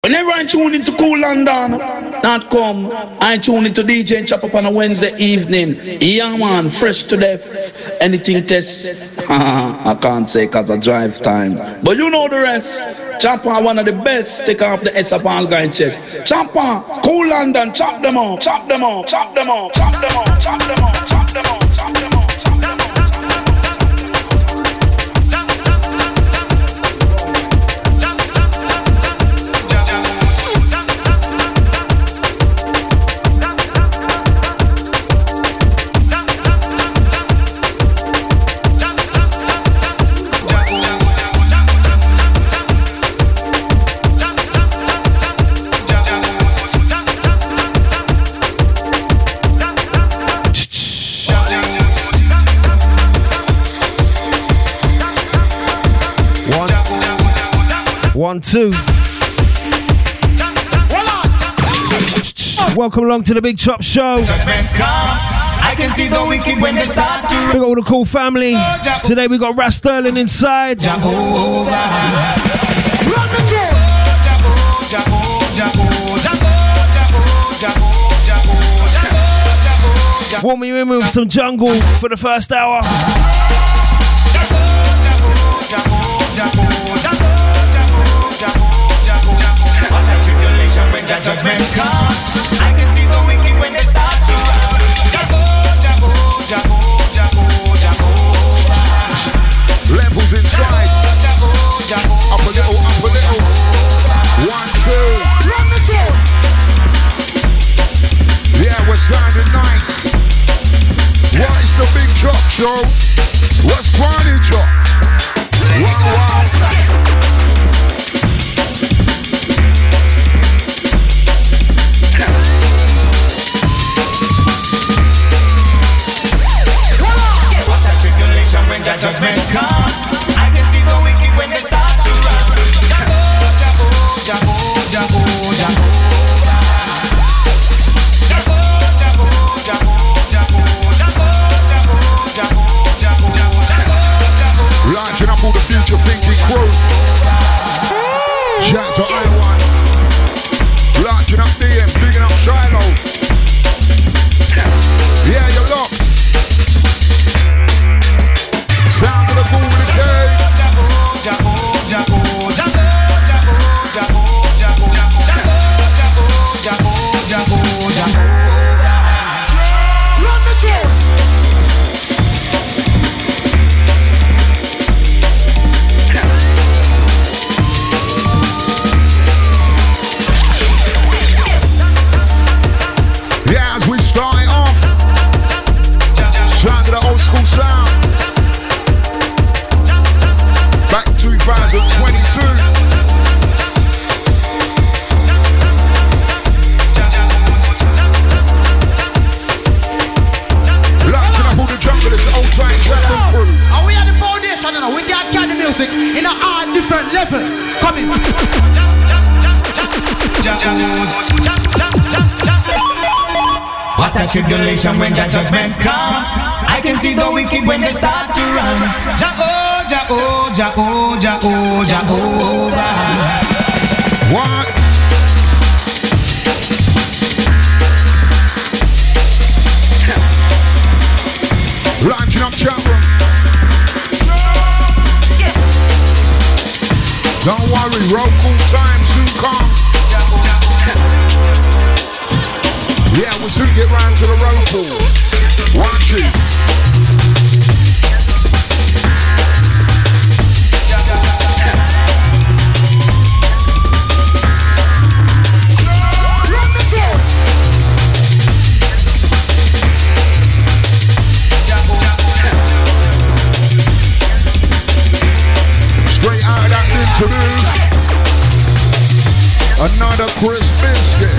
Whenever I tune into CoolLondon.com, I tune into DJ and Chop Up on a Wednesday evening. Yeah, man, fresh to death. Anything test? I can't say because of drive time. But you know the rest. Chopper, one of the best. Take off the S upon guy chest. Chopper, Cool London, chop them all, chop them all, chop them all, chop them all, chop them all, chop them all, chop them all. One, two. Welcome along to the Big Chop Show. I can see the wicked when they start to. We got all the cool family. Today we got Ras Sterling inside. Warm you in with some jungle for the first hour. When the judgment come, I can see the wicked when they start to run. Levels inside. Up a little, up a little. 1, 2. Yeah, we're sounding nice. What is the Big Chop Show? What's Granny Chop? Wow. When the judgment come, I can see the wicked when they start to run. Launching up all the future thinking crew. Shout to I1. Launching up DM, bigging up Shiloh. Yeah, you're locked. Sound of the cool with the day. Run the tune. Yeah, as we start it off. Sound of the old school sound. Back 2022. Launching up all the junglers, old time traveling crew. And we are the foundation, and we can carry the music in a hard different level. Coming. What a tribulation when the judgment come. I can see the wicked when they start to run. What? Launching up chat room. Don't worry, roll cool time soon come. Yeah, we'll soon get round to the road pool. 1, 2. Straight out of that interviews. Another Chris Biscuit.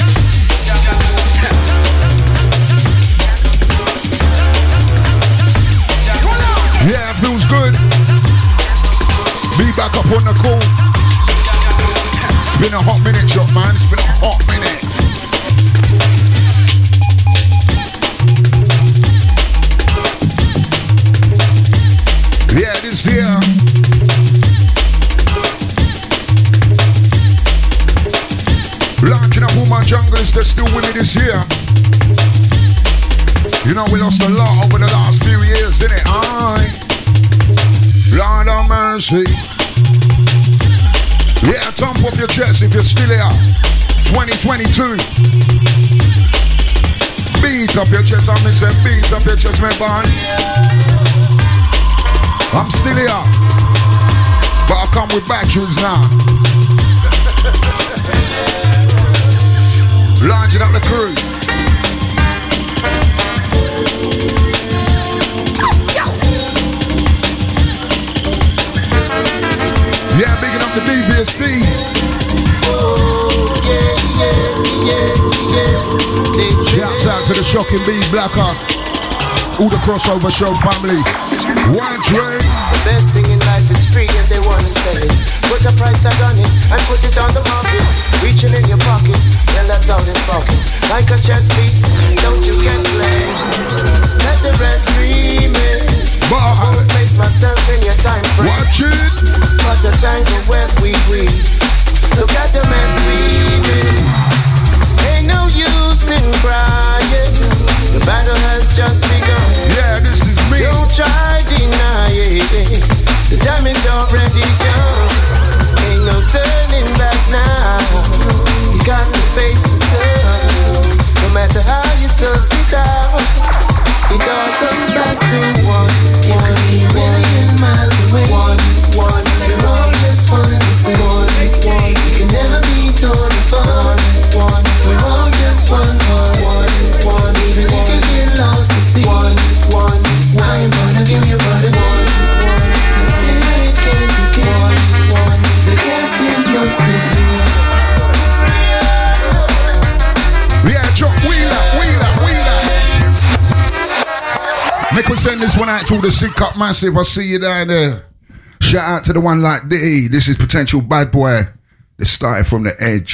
Yeah, feels good. Be back up on the call. It's been a hot minute, Chop, man. It's been a hot minute. Yeah, this year. Launching up all my junglers that's still with me this year. You know we lost a lot over the last few years, didn't it? Aye. Lord of mercy. Yeah, thump off your chest if you're still here. 2022. Beat up your chest, I'm missing. Beat up your chest, my boy. I'm still here. But I come with batteries now. Launching up the crew. Yeah, bigging up the DVSD. Shouts out to the Shocking B Blacker. All the crossover show family. One train. The best thing in life is free if they want to sell it. Put a price tag on it and put it on the market. Reaching in your pocket, well that's how this pocket. Like a chess piece, don't you get play. Let the rest remain. I won't place myself in your time frame. Watch it. But the tangle where we look at the mess we made. Ain't no use in crying. The battle has just begun. Yeah, this is me. Don't try deny it. The damage already done. Ain't no turning back now. You got to face the sun. No matter how you suss it out, it all comes back to one million miles away. One. We're all just one the same. One. We can never be torn apart. One. We're all just one. Even if you get lost at sea. One. I am one of you, you're one of one. The spirit can't be caged. The captives must be free. Yeah, Chuck, wheeler. Make us send this one out to all the Sick Up Massive. I see you down there. Shout out to the one like D. This is Potential Bad Boy. They started from the edge.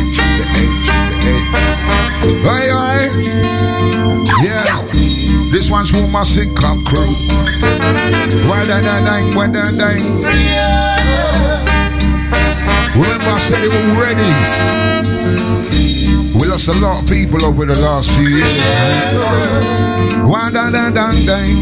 Aye. Yeah. This one's for my Sick Up crew. Dang. Remember I said it already. We lost a lot of people over the last few years, man. Dang.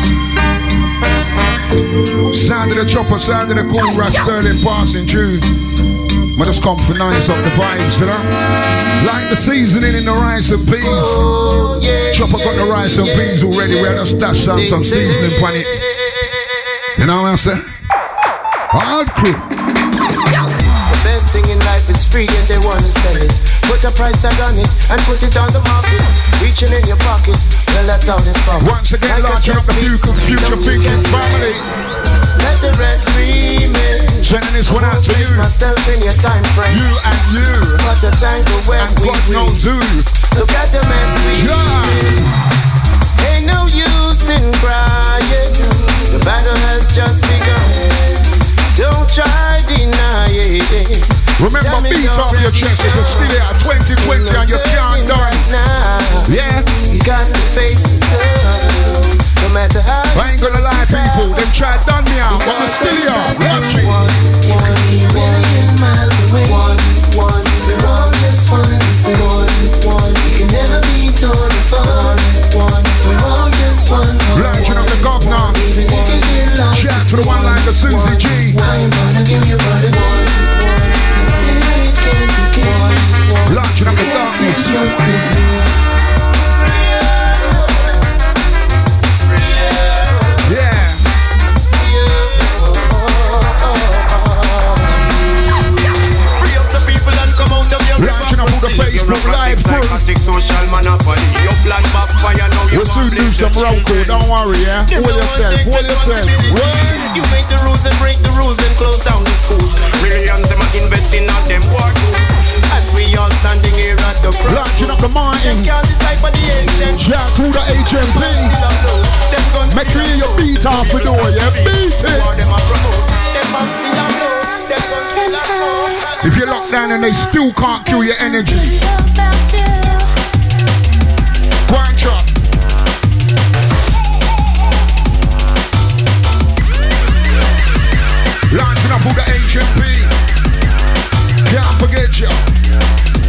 Sound of the chopper, sound of the cool rat, Sterling passing tune. Man, just come for nice up the vibes, you know? Like the seasoning in the rice and peas. Chopper got the rice and peas already. We're just dash out some seasoning on it. You know what I'm saying? Hard crew. The best thing in life is free and they want to sell it. Put a price tag on it and put it on the market. Reaching in your pocket, well that's how this pocket. Once again, launching up the future thinking family. Let the rest remain. Sending this one out to you. Myself in your time frame. You and you. But the tangle where and God knows who. Look at the mess we made. Ain't no use in crying. The battle has just begun. Don't try deny it. Remember, beat off your chest if you're still here at 2020 and you can't die. Yeah. You got to face the sun. No matter how. I ain't gonna lie, people. Them try to done me out, but we're still here. Watch it. 1 million miles away. One. We're all just one the same. One. We can never be torn apart. One. We're all just one. Launching up the governor. Even if you get lost. Shout to the one like the Susie G. I am one of you, you're one of one. The spirit can't be caged. Launching up the darkness. Yeah. Free up the people and come out of your Launching up all the Facebook live crew. We'll soon do some roll call, don't worry, yeah? Hold yourself. Run. You make the rules and break the rules and close down the schools. Millions them are investing on them war tools. As we all standing here at the front. Launching up the mountain. Can't decipher the ancient. Shout to the HMP. Make sure you beat off the door, yeah? Beat it. If you're locked down and they still can't kill your energy. One shot. Launching up all the HMP. Can't forget you.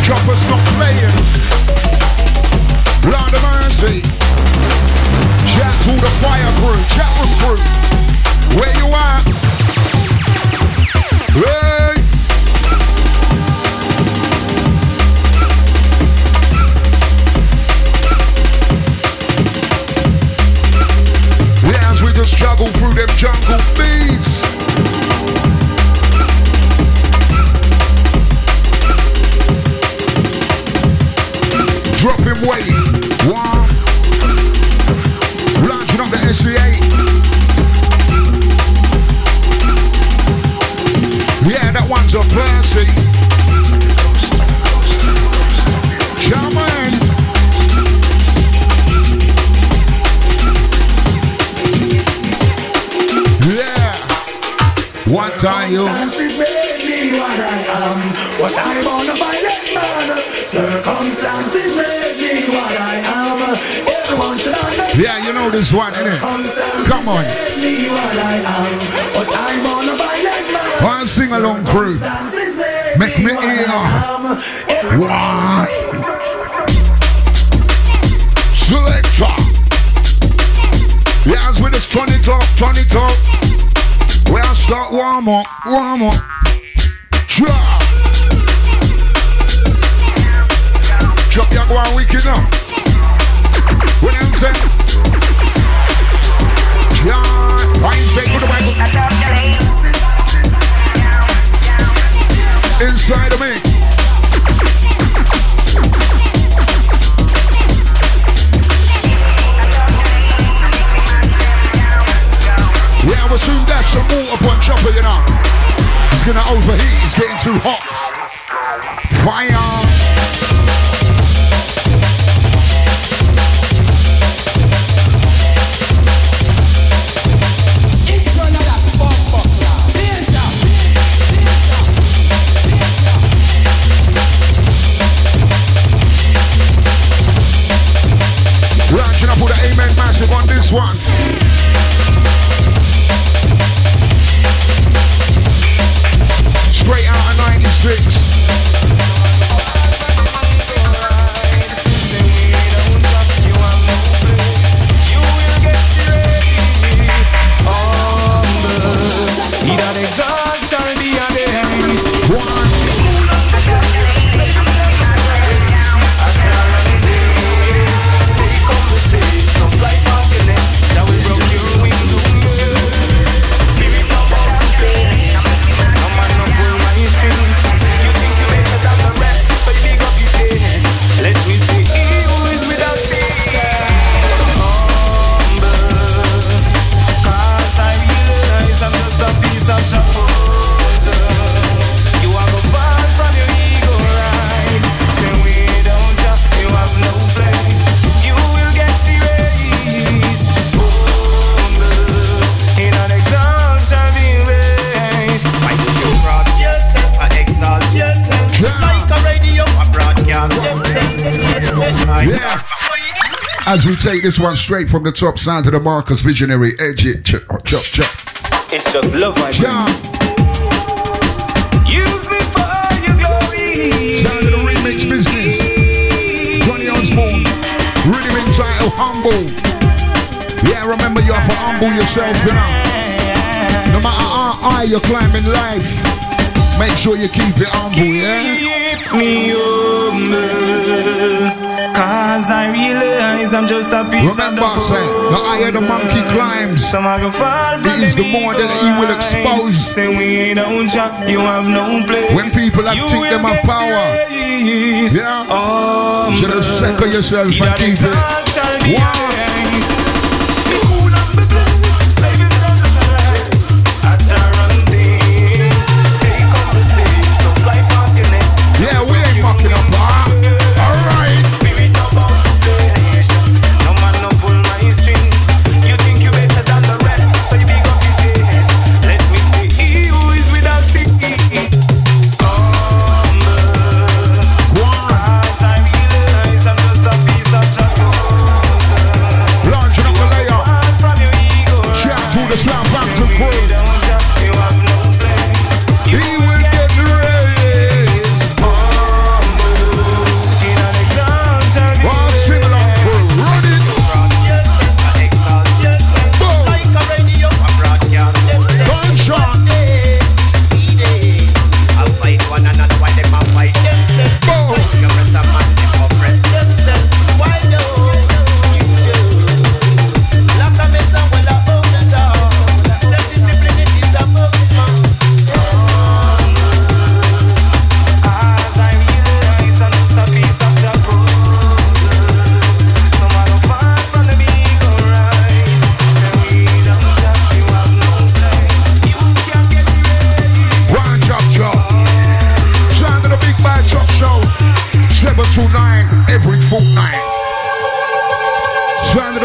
Chopper's not playing. Lord of mercy. Chat to the fire crew, chat room crew. Where you at? Hey! Yeah, as we just juggle through them jungle beats. Dropping weight. One. Launching on the SC8. Yeah, that one's a Percy. Come on. Yeah. What are you? What I am, was I born a violent man? Circumstances made me what I am. Everyone should understand. Yeah, you know this one, innit? Come on. Made me what I am. Was I born a violent man? One sing along crew. Make me hear. Why? Selector. Yeah, as we just turn it up, turn it up. We'll start warm up, warm up. Drop. Drop your go on wicked now. What I'm saying? John, why you say good Bible? Inside of me. Yeah, we'll soon dash some water on Chopper, you know. He's gonna overheat, he's getting too hot. Fire! Launching up with the Amen Massive on this one. Straight out of 96. As we take this one straight from the top sound to the Marcus Visionary, edge it, chop, chop, chop. It's just love, my jump. Use me for your glory. Sound of the remix business. Johnny Osborne, rhythm entitled Humble. Yeah, remember you have to humble yourself, you know. No matter how high you're climbing life, make sure you keep it humble, yeah? Keep me humble. Cause I realize I'm just a piece of the Remember, say, the higher the monkey climbs, it is the more that he will expose. You have no place. When people have think them have power, yeah, you should have second yourself and keep it. Wow. Yeah, we ain't mocking up, alright.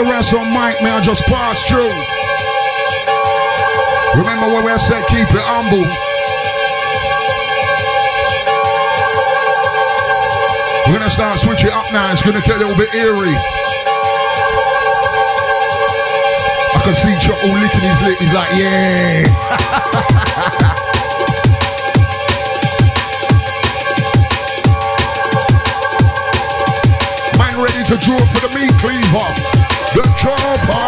the rest on mic, man, I just pass through. Remember what we said, keep it humble. We're gonna start switching up now, it's gonna get a little bit eerie. I can see Chuck all licking his lip, he's like, yeah. Man ready to draw for the meat cleaver, the chopper.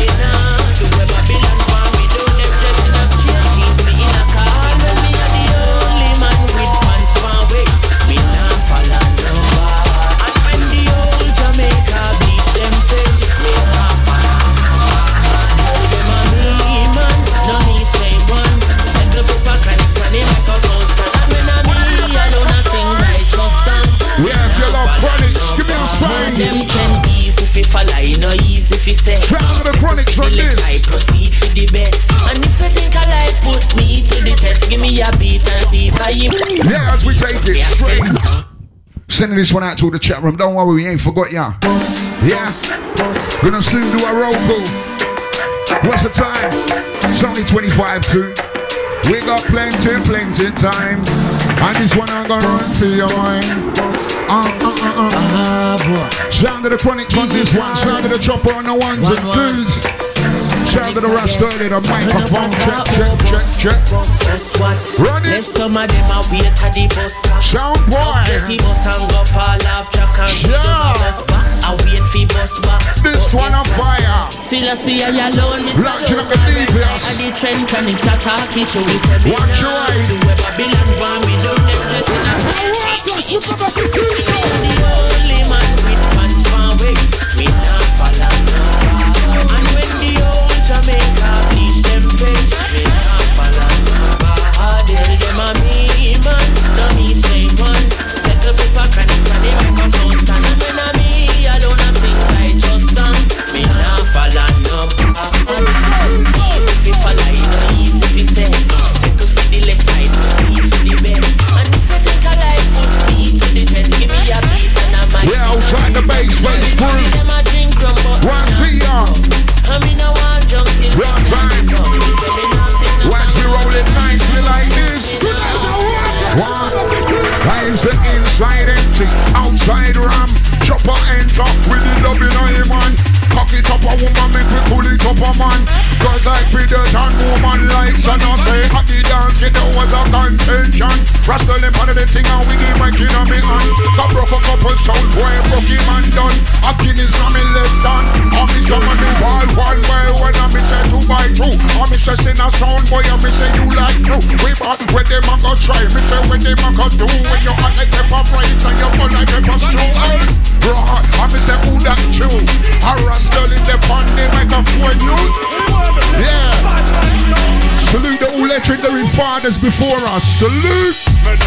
Babylon, Sending this one out to the chat room. Don't worry, we ain't forgot ya. Yeah? Gonna soon do a roll call. What's the time? It's only 25 to. We got plenty time. And this one I'm gonna run to your mind. Sound of the chronic ones, this one. Sound of the chopper on the ones and twos. Sound of the rust early, the microphone. Check. Run it. Some of them are wait at the bus stop. Sound boy. The bus and go fall off track and I wait for bus back. This one on fire. Still I see I alone. Launching up the DPS. And the trend chronics attack it. So we say watch your eye. The Babylon one we don't get just in a the only man with pants for waist. Me not follow. And when the old Jamaica bleach them face, me not follow. Tell them a me man, no me say man. Settle paper chronics and the microphone stand. And when a me alone I sing like just song. Me not follow no. If you follow it, easy if you say. Settle for the left side, see for the best. And if you take a life, put me to the test. Give me a beat and a mic. We're outside the bass crew. Watch me on. One time. Watch me rolling nicely like this. One. Eyes the inside empty, outside ram. Chopper enter with the loving on him man. Cock it up a woman, make me pull it up a man. Cause like feeders and woman likes and I say happy dance, it was a contention. Rascal him under the thing and we give my king on me hand. Got broke a couple sound boy, broke him and done. A king is on me left hand. And me some of the wall one way when I me say 2 by 2. And me say sing a sound boy and me say you like two. We bought when them a go try, me say when them a go do. When you act like pepper fries and you feel like pepper stew. Right, and me say who that chew. A rascal in the pond, they make a phone youth. Yeah. Salute the all legendary fathers before us. Salute.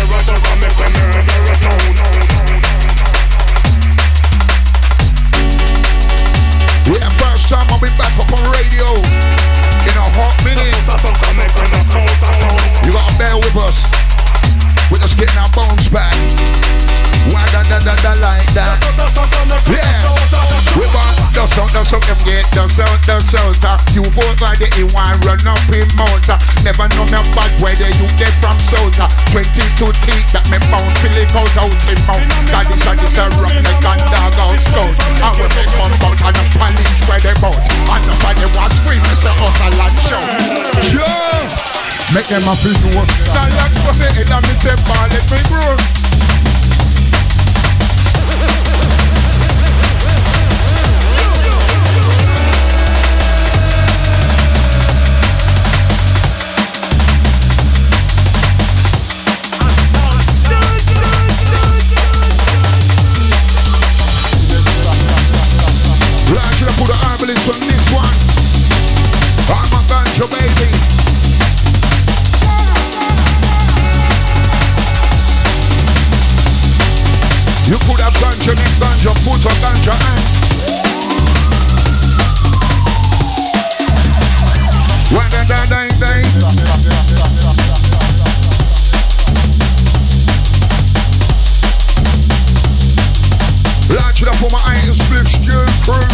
Yeah, first time I'll be back up on radio in a hot minute. You gotta bear with us. We're just getting our bones back. Why da like that? Yeah. We're about dust out, them get dust out. You vote by the E1, run up in motor. Never know me bad whether you get from South. 22 teeth that me bound, fill it out in mouth. That is a rock neck and dog out scout. I will make one bout and the police where they bout. And nobody was scream, it's a hustle and show. Yeah. Make them a feel no. Now let's go to it and me say, let me grow. Right, should I put the herbalist on this one? I'm a ganja baby. You could have ganja, this ganja, foot or ganja hand. When the day. Launch it up for my iron split stew crew.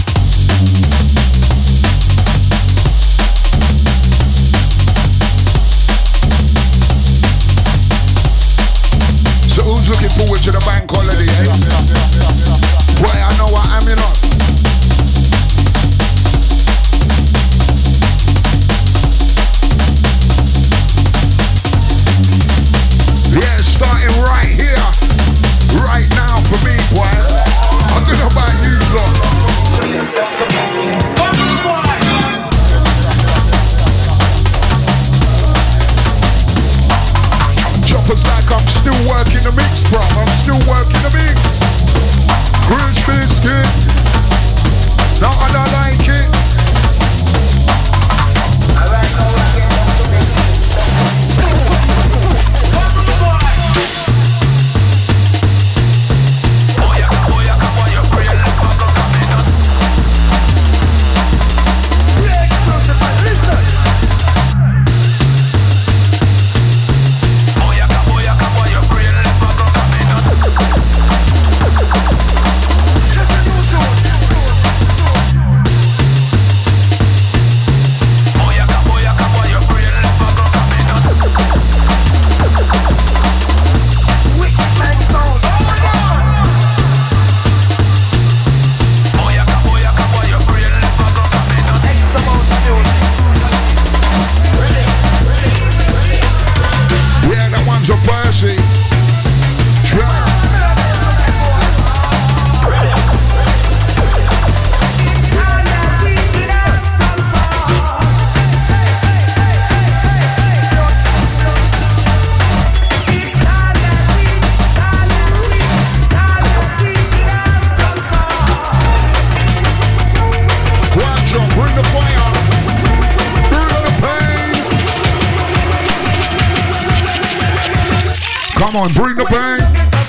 So who's looking forward to the bank holiday, eh? Boy, I know what I'm in on. Yeah, starting right here, right now for me, boy. I don't know about you, lot. Choppers like I'm still working the mix, bro. I'm still working the mix. Green biscuit. No, I don't like it. Come on, bring the bang.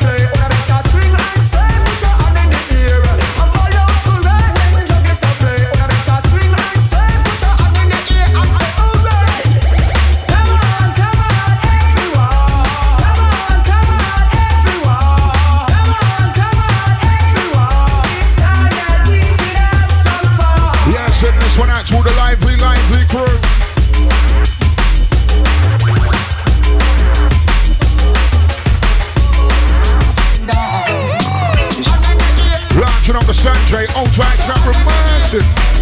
One out to the lively crew. Launching on the Sanjay, outright chamber massive.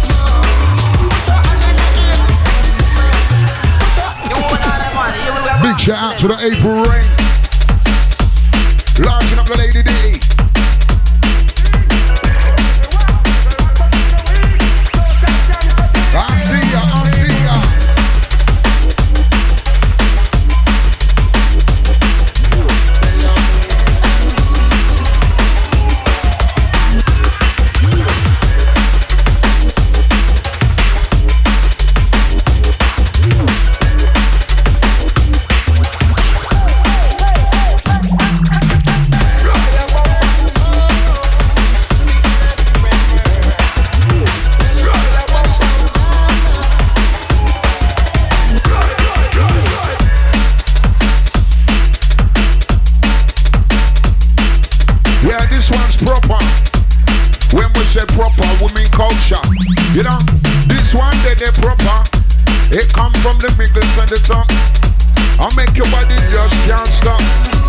Big shout out to the April Rain. Launching up the Lady D. I see ya. You know, this one they proper. It come from the middle to the top. I'll make your body just can't stop.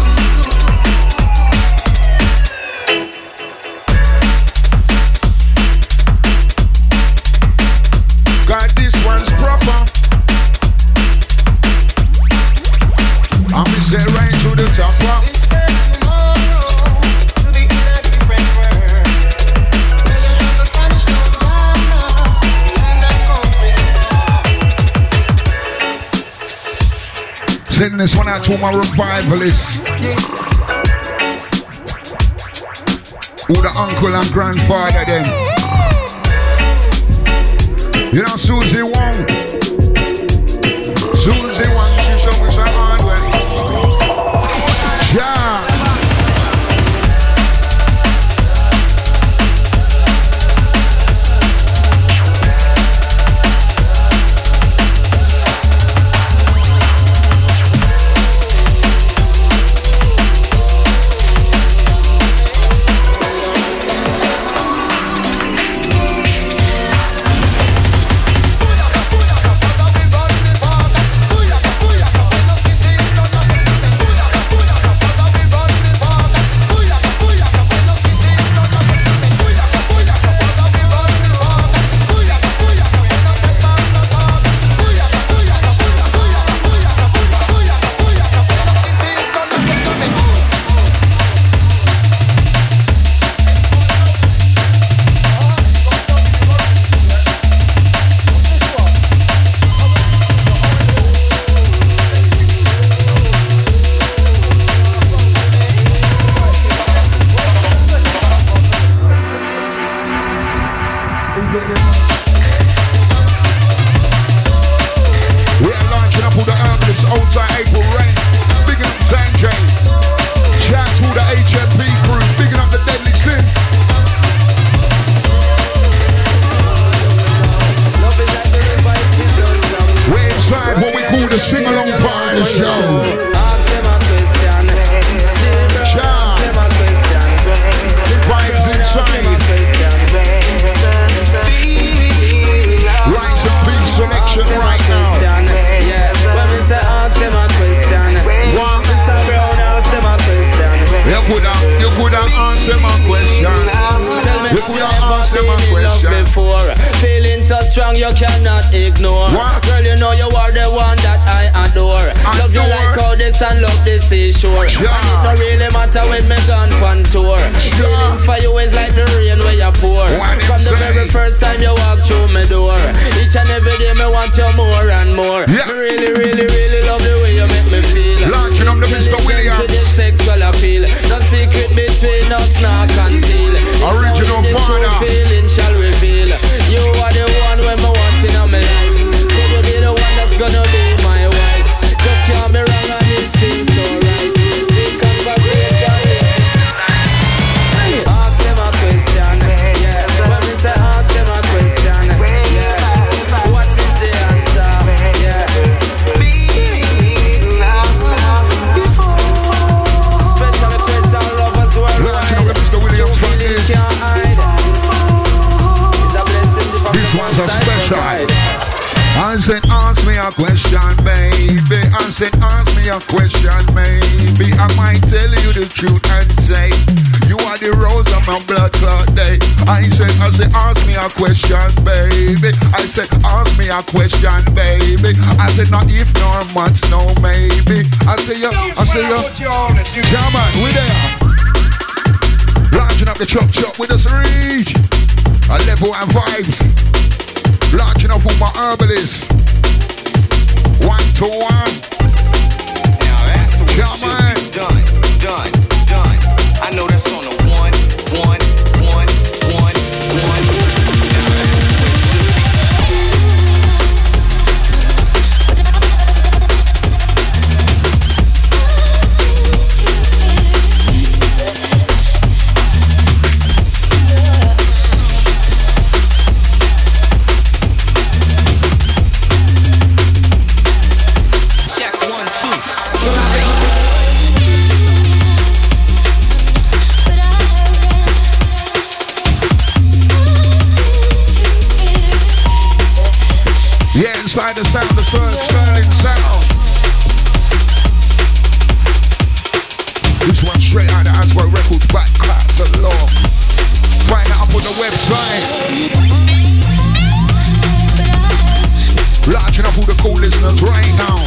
God, this one's proper. I'm say right to the top. Send this one out to my revivalists. Who the uncle and grandfather them. You know Susie Wong. Susie Wong, she show me some hard way. Yeah. Gonna be my wife. Just can't be wrong on this thing, so right. I said, ask me a question, baby. I said, ask me a question, maybe I might tell you the truth and say you are the rose of my blood clot day. I said, ask me a question, baby. I said, ask me a question, baby. I said, not if, nor months, no maybe. I say, come on, we there. Launching up the chop with us reach. A level and vibes. Launching up with my herbalists. 1 to 1. Now that's the way come on. Done. I know that's on the 1. Inside the sound, the Sterling sound. This one straight out of Aswell Records, back catalog. Find it up on the website. Launching up all the cool listeners right now.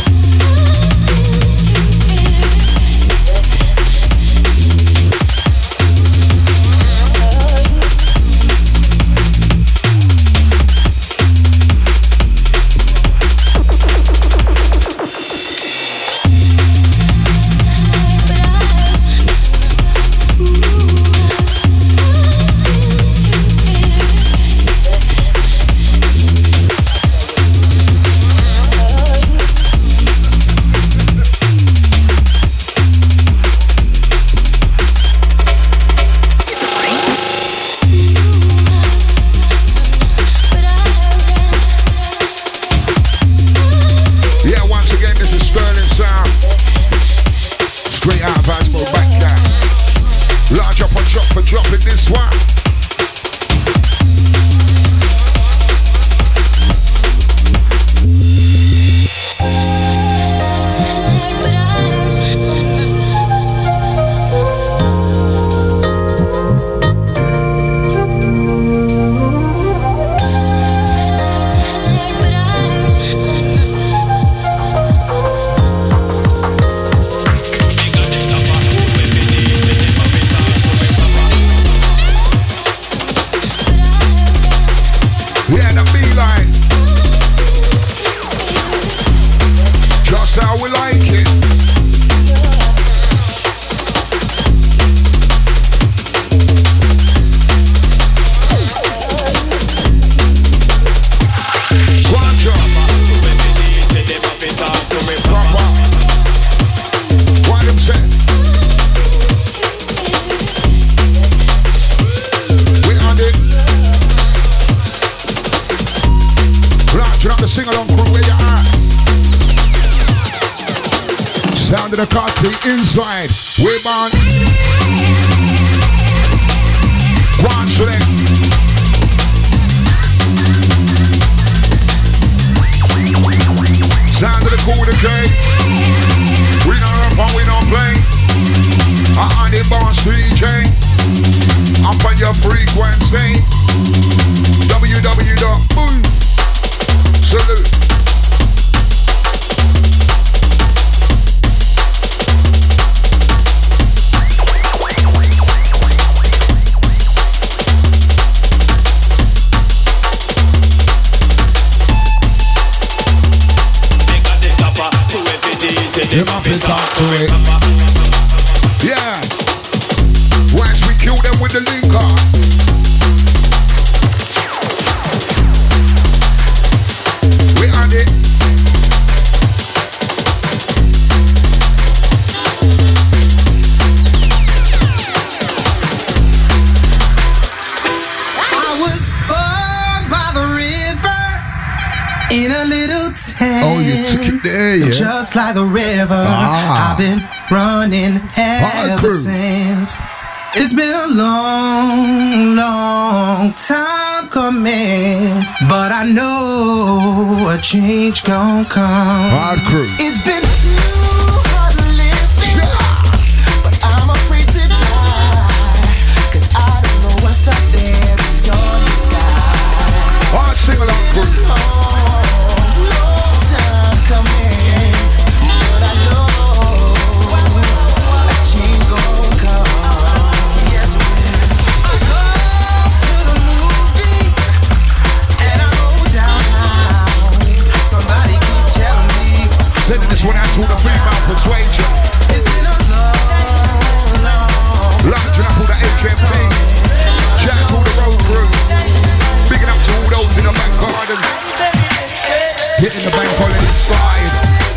Dropping this one. The Carti inside, we born. One select. Sound of the cool decay. We don't rap and we don't play. On the boss DJ. Up on your frequency. www.boom. Salute. You have to talk to it. Yeah. Once we kill them with the link on. We on it. I was born by the river in a little town. Oh, you took it there, yeah. Just like a river, I've been running ever since. It's been a long, long time coming, but I know a change gon' come. Hard crew. It's been too hard living, but I'm afraid to die, 'cause I don't know what's up there beyond the sky. Hard sing along crew. Long time coming, but I know a change gon' come. Sending this one out to the female persuasion. It's been a long, long. Launching up all the HMP. Shout out to all the road crew. Bigging up to all those in the back garden. Hitting the bank on the side.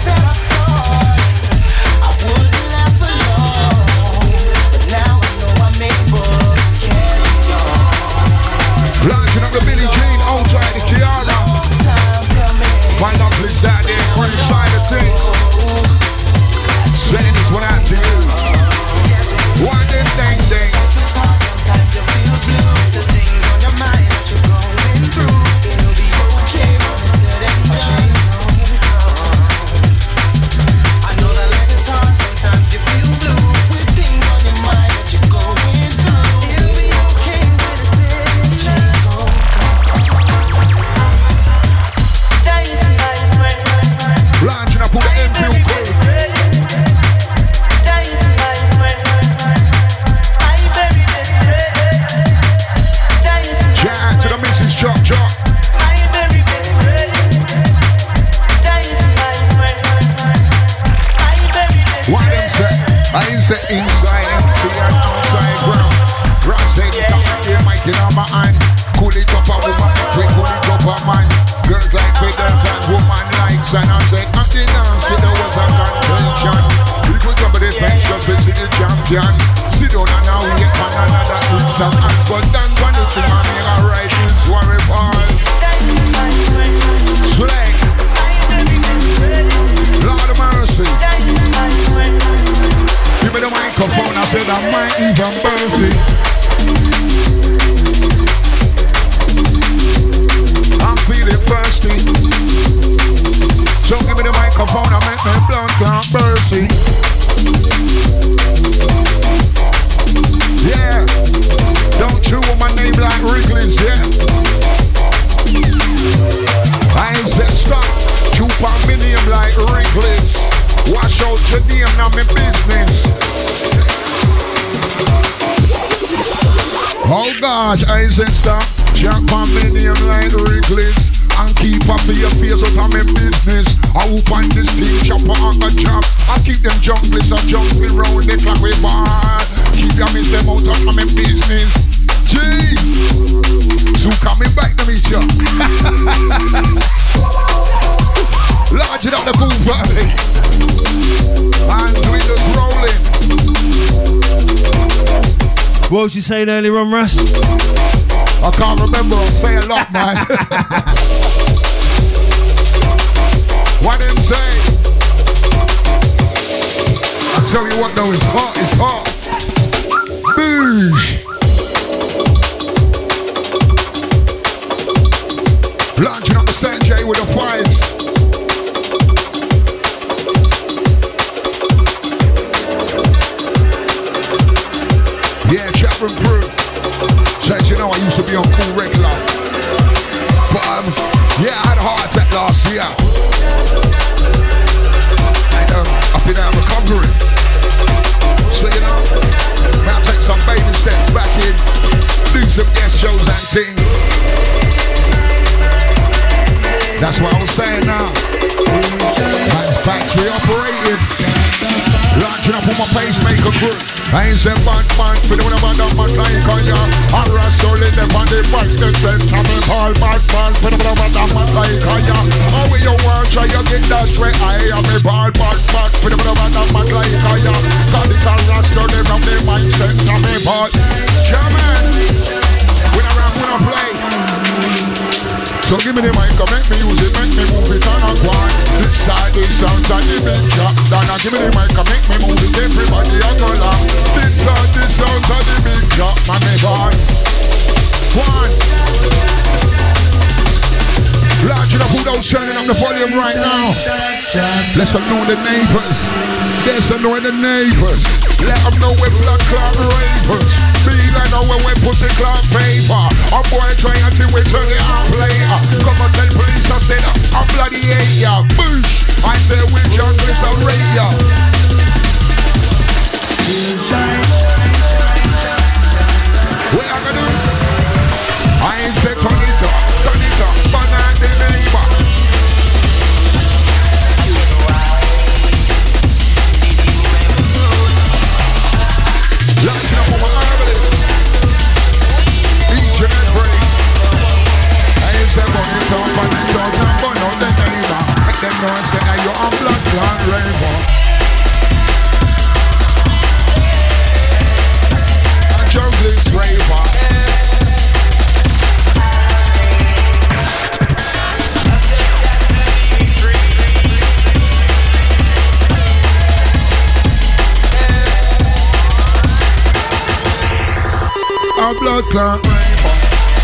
I wouldn't last for long, but now I know I'm able to carry on. Launching up the Billie Jean, outside the Kiara. Find out please down there, front side of things. Sending this one out to you. One them ding ding. Sometimes you feel blue, the things on your mind that you're going through. It'll be okay when it's said and done. I know that life is hard, sometimes you feel blue, with things on your mind that you're going through. It'll be okay when it's said and done. Launching up all the MPU crew. Shout out to the Mrs. Chop Chop. What them say? I ain't say inside empty and outside ground. Grass say the top of the mic in my hand. Cool it up a woman, we cool it up a man. Girls like me, them and woman likes. And I said, at the dance, there was a convention. People come to the bench just to see the champion. Sit down and now we get man another eat some hands. But then when it's in my name, I write this worry ball. Slay. Lord of mercy. Give me the microphone, I said I might even mercy. I'm feeling thirsty. So give me the microphone, I make my blood clot mercy. Yeah. Don't chew on my name like Wrigley's, yeah. I ain't said stop. Chew on my name like Wrigley's. Wash out your name, now my business. Oh gosh, I said stop. Jump on my name like Wrigley's. And keep up for your face out of my business. I hope on this thing, chopper on the job. I keep them junglers a jumping round the clock with bar. Keep them miss them out of my business. Jeez. So coming back to meet you. Large it up the boom party. And we just rolling. What was you saying earlier on, Russ? I can't remember, I'll say a lot, man. What them say? I tell you what though, it's hot, it's hot. Boosh. Launching up the Sanjay with the vibes. Yeah, Chapman crew. Says, you know, I used to be on Cool Regular. But, yeah, I had a heart attack last year. And I've been out recovering. So, you know, now take some baby steps back in, do some guest shows and things. That's what I was saying now. Man's battery operated. Launching up on my pacemaker crew. I ain't say bad man, for the one about that man like on ya. I wrestle in them on the back, the strength of me Paul bad man, for the one about that man like on ya. How will you work, try you get that straight? I am a ball bad man, for the one about that man like on ya. Call it a wrestle them from the mindset of me Paul. German, when I rap, when I play. So give me the mic, make me use it, make me move it on a quad. This side, this sound, and the big chop. Then give me the mic, make me move it, everybody a go laugh. This side, this sound, and the big up the volume right now. Let's know the neighbors. Let's know the neighbors. Let them know we're blood clot ravers. Feel like know when we pussy clot paper. A boy try until we turn it on later. Come and tell police I said I'm bloody hate ya. Boosh. I say we junglers are radio. What I gonna do? I ain't say turn it up, but not the neighbor. Lighting up on my marvelous. Each and every. I ain't say turn it up, but not the neighbor. Make them know and say that you're on blood clot raver. A junglist raver. A blood clot raver.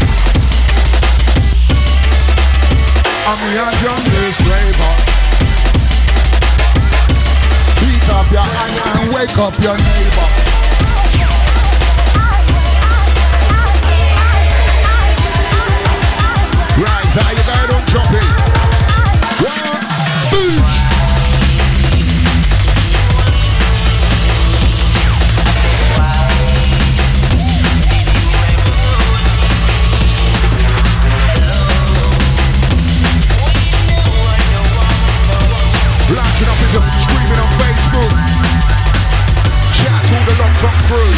I'm a junglist raver. Beat up your hand and wake up your neighbor. Right, how you guys don't jump it. One, boosh. Locking up in the screaming on Facebook. Shout to the locked up crew.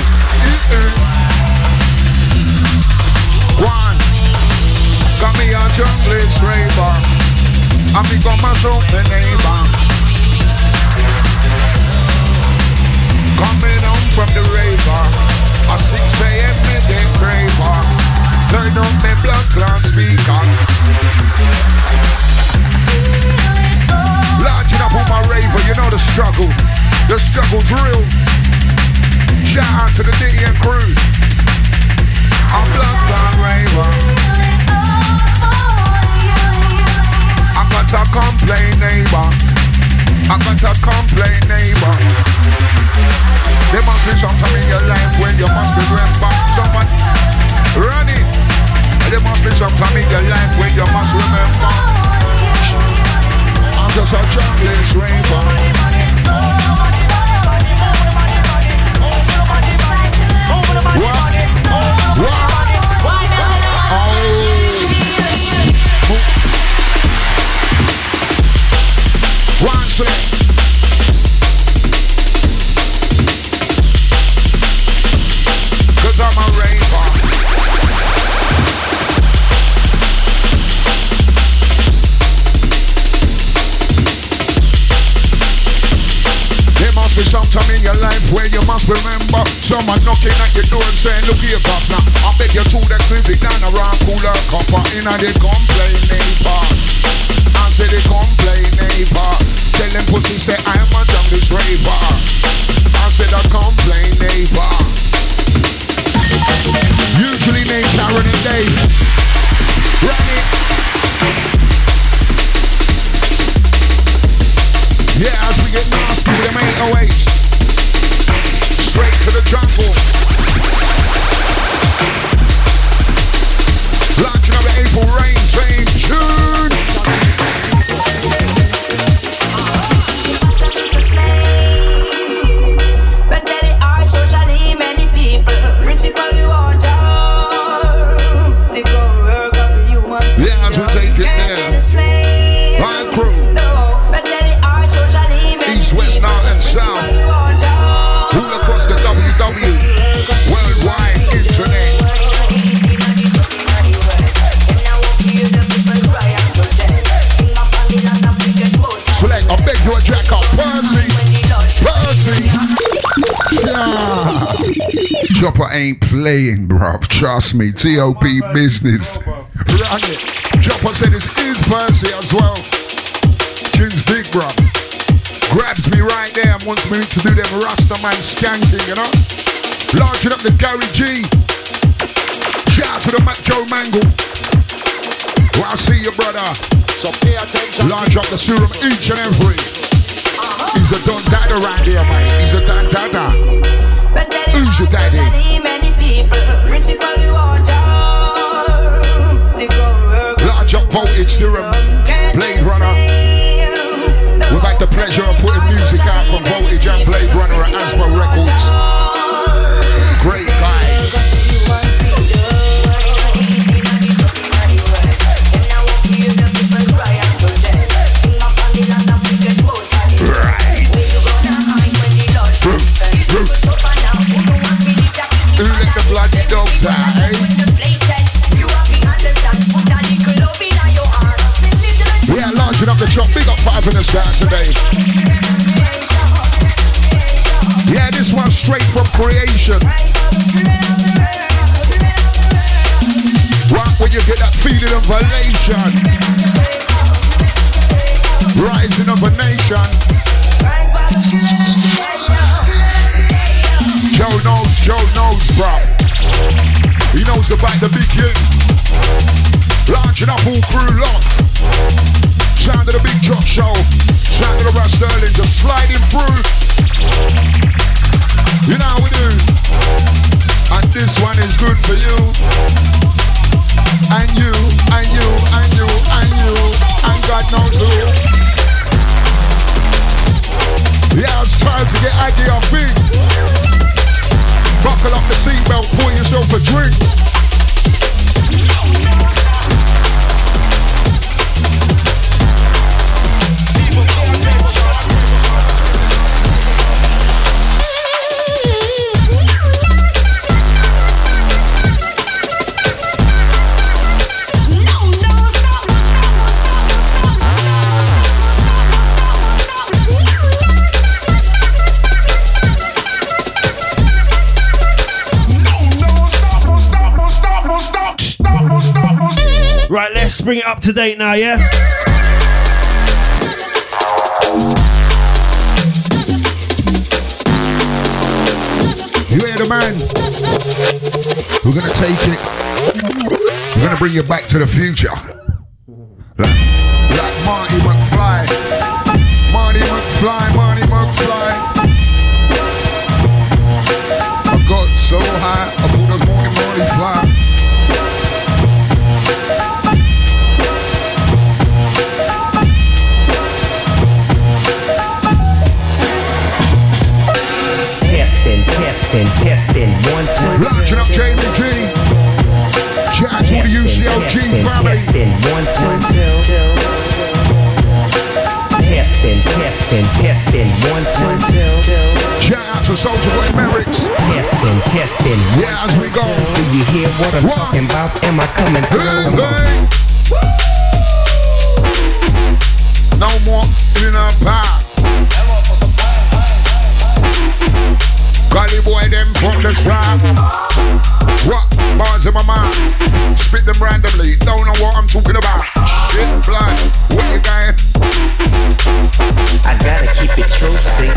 One. Got me a junglist raver. And me got myself the neighbor. Coming home from the raver. At 6 a.m. me get craver. Turn up me blood clot speaker. Larging up on my raver, you know the struggle. The struggle's real. Shout out to the Diddy and crew. I'm blood clot raver. I got a complain neighbor. I got a complain neighbor. There must be something in your life when you must remember somebody. Run it. There must be something in your life when you must remember. I'm just a junglist raver. What? One select. Cause I'm a raver. There must be sometime in your life where you must remember someone knocking at your door and saying, look here, partner, I beg you to the clinic down around cooler copper in a they complain neighbor. I say they complain neighbor. Tell them pussy say I'm a junglist raver. I said I complain neighbor. Usually name Karen and Dave. Run it. Yeah, as we get nasty with them 808s. Straight to the jungle. Launching of the April rain, same tune. But get it hard socially, many people. Principal we want they gon' work up for you one. Yeah, as we take it there. My crew. East, west, north and south. All across the WW. Worldwide internet. Select, I beg you a jack up. Percy. Yeah. Chopper ain't playing, bruv. Trust me. T.O.P. business. Run it. Chopper said it's his Percy as well. Tune's big, bruv. Grabs me right there and wants me to do them Rastaman skanking, you know? Launching up the Gary G. Shout out to the Matt Joe Mangle. Well, I see you, brother. So pay attention. Large up the serum each and every. He's a done dada right there, man. He's a done dada. Who's your daddy? Large up voltage serum, Blade Runner. We've had the pleasure of putting music out from Voltage and Blade Runner at Asma Records. Great guys. Who let the bloody dogs out, eh? Yeah, larging up the chop. Big up 5 in the start today. Yeah, this one's straight from creation. Right when you get that feeling of elation. Rising of a nation. Joe knows, bruh. He knows about the big hit. Launching up all crew locked. Sound of the Big Jock Show. Sound of the Russ Sterling just sliding through. You know how we do. And this one is good for you. And you, and you, and you, and you. And God knows who. Yeah, it's time to get aggy on feet. Buckle up the seatbelt, pour yourself a drink. Right, let's bring it up to date now, yeah? You hear the man? We're gonna take it. We're gonna bring you back to the future. Like Marty McFly. Marty McFly, Marty McFly. I got so high, I put those Marty fly. Testing, 1, 2. Launching up Jamie G. Shout out to the UCLG family. Testing, 1, 2. Testing, 1, 2. Shout out to Soldier Boy Merrick's. Testing. Yeah, as we go. Do you hear what I'm talking about? Am I coming through? No more in a park. Gully boy them from the start. What? Bars in my mind. Spit them randomly. Don't know what I'm talking about. Shit, blood. What you going? I gotta keep it true, see.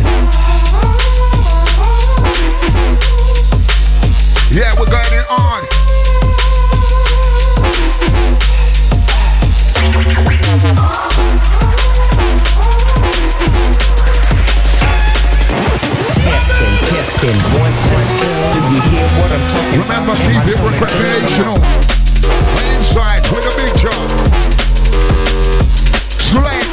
Yeah, we're going it on. Testing, 1, 2. Do you hear what I'm talking about? Remember, keep it recreational. Inside with a big job. Slick.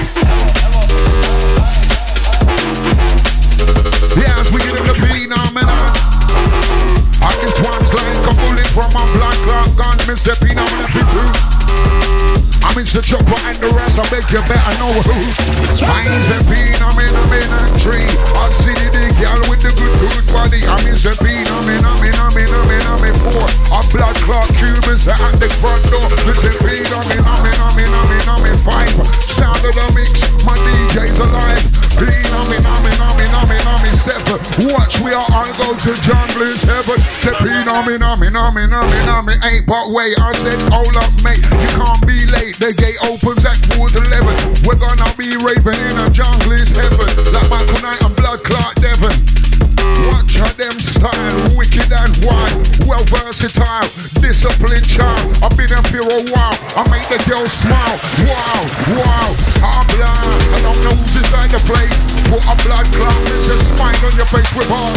Yeah, as we get in the phenomenon. And this one's like a bullet from a black clock gun. Mr. Phenomenon. I'm Mr. Chopper and the rest, I beg you better know who. Mine's the phenomenon tree. I see the girl with the good body. I'm Mr. Phenomenon for a blood clot Cubans at the front door. Mr. Phenomenon 5. Sound of the mix, my DJ's alive. Phenomenon 7. Watch, we are on go to jungler's heaven. Say phenomenon ain't but wait. I said hold up mate, you can't be late. The gate opens at 4:11. We're gonna be raving in a jungler's heaven. Like Michael Knight and Blood Clot Devon. Watch how them style, wicked and wild, well versatile, disciplined child. I've been a disappear, oh wow. I make the girl smile, wow, wow. I'm blind, I don't know who's inside the place. Put a blood clot, it's a smile on your face with heart.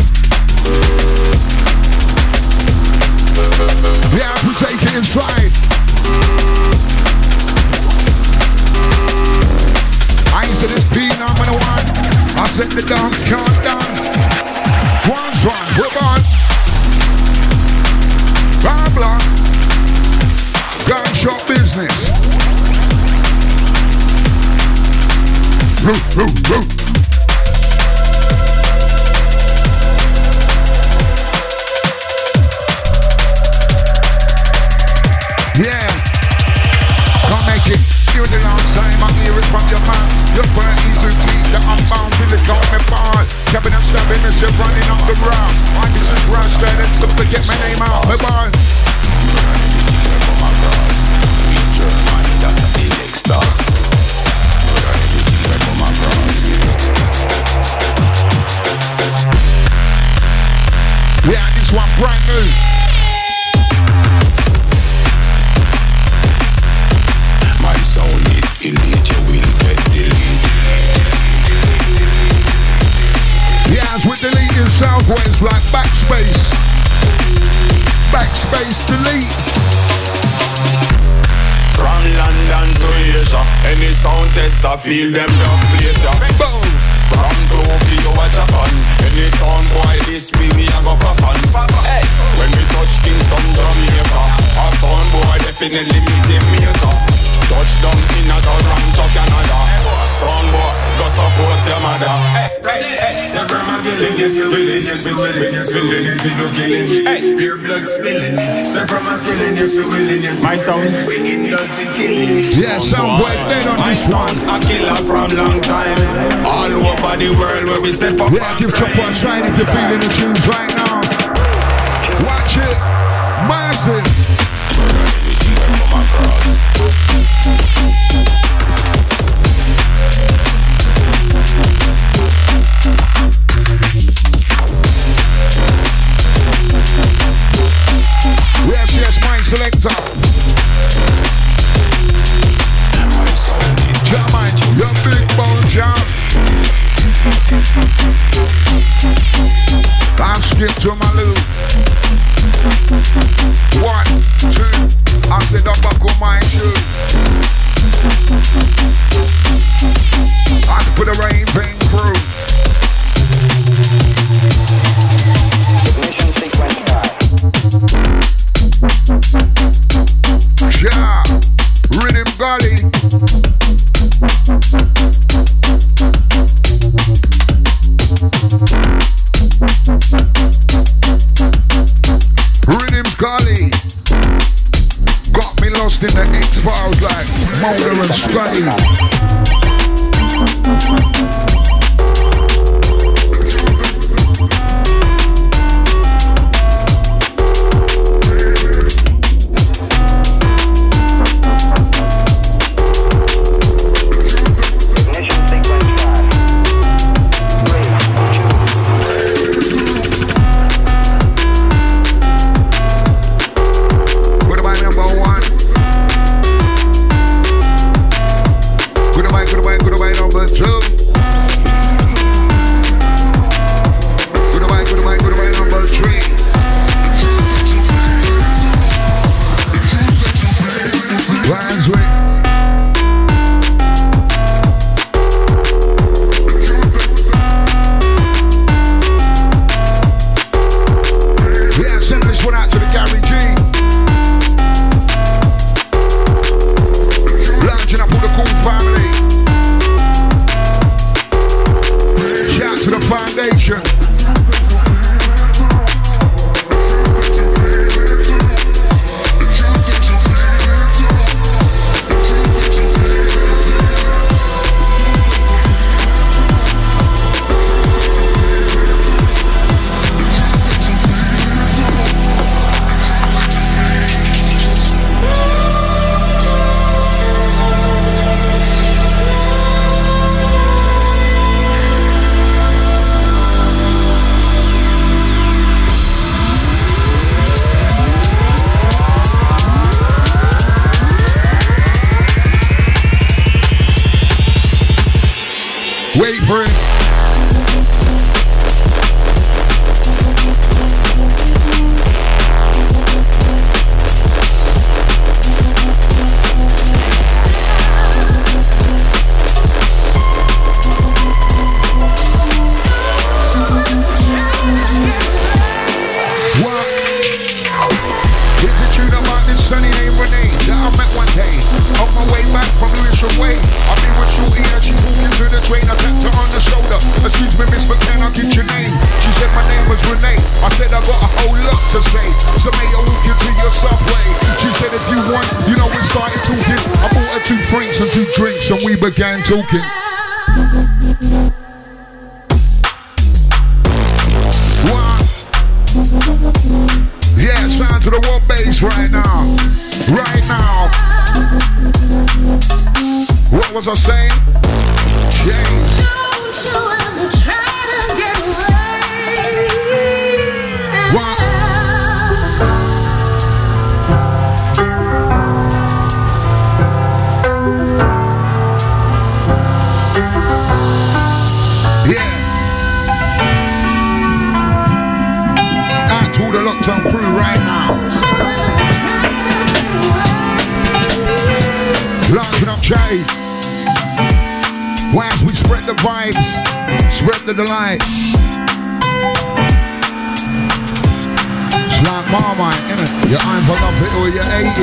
Yeah, we take it inside. I ain't said this phenomenal one. I said the dance can't dance. One's one, we're on. Blah blah. Gunshot business. Roo, roo, roo. Yeah. Don't make it. You're the last time I hear it from your mouth. You're quite easy to teach that I'm bound till it call me far. Capping and stabbing as you're running up the round. I just rush that and so to get my name out. My boy. Yeah, this one brand new. My sound it elite, you will get deleted. Yeah, as with deleting sound waves like backspace. Backspace delete. From London to Asia, any sound test I feel them down place ya. Boom. From Tokyo to Japan, any sound boy this we a go pop on. Hey, when we touch Kingston, Jamaica, a sound boy definitely meet him maker. Touchdown in a Toronto, Canada. Sound boy go support your mother. Hey, say from a killing, yes you willing, yes you willing, yes you willing, you no killing. Hey, pure blood spilling. Say from a killing, yes you willing, yes my sound we indulge in killing. Yeah, sound boy dead on this one. A killer from long time. All over the world where we step up. Yeah, give Chop one shine if you're feeling the tunes right now. Watch it, massive. Yes, yes, my selector. Jam on, your big bone jam. I'll skip to my loop. 1, 2, I said I buckle my shoe. I put a rain pain through. Ignition sequence start. Yeah, Rhythm Gully. Rhythm's Gully. Got me lost in the X-Files like Mulder and Scully. Wait for it. Sunny named Renee that I met one day on my way back from Lewisham Way. I've been with Shorty and she walked into the train. I tapped her on the shoulder. Excuse me, Miss, but can I get your name? She said my name was Renee. I said I got a whole lot to say. So may I walk you to your subway? She said if you want, you know we started talking. I bought her 2 drinks and 2 drinks and we began talking. What? Yeah, sound to the war bass right now. Right now. What was I saying? James. What? Yeah. To the Lockdown crew right now. Launching up Jay. Whilst we spread the vibes, spread the delight. It's like Marmite, innit? You either love it or you hate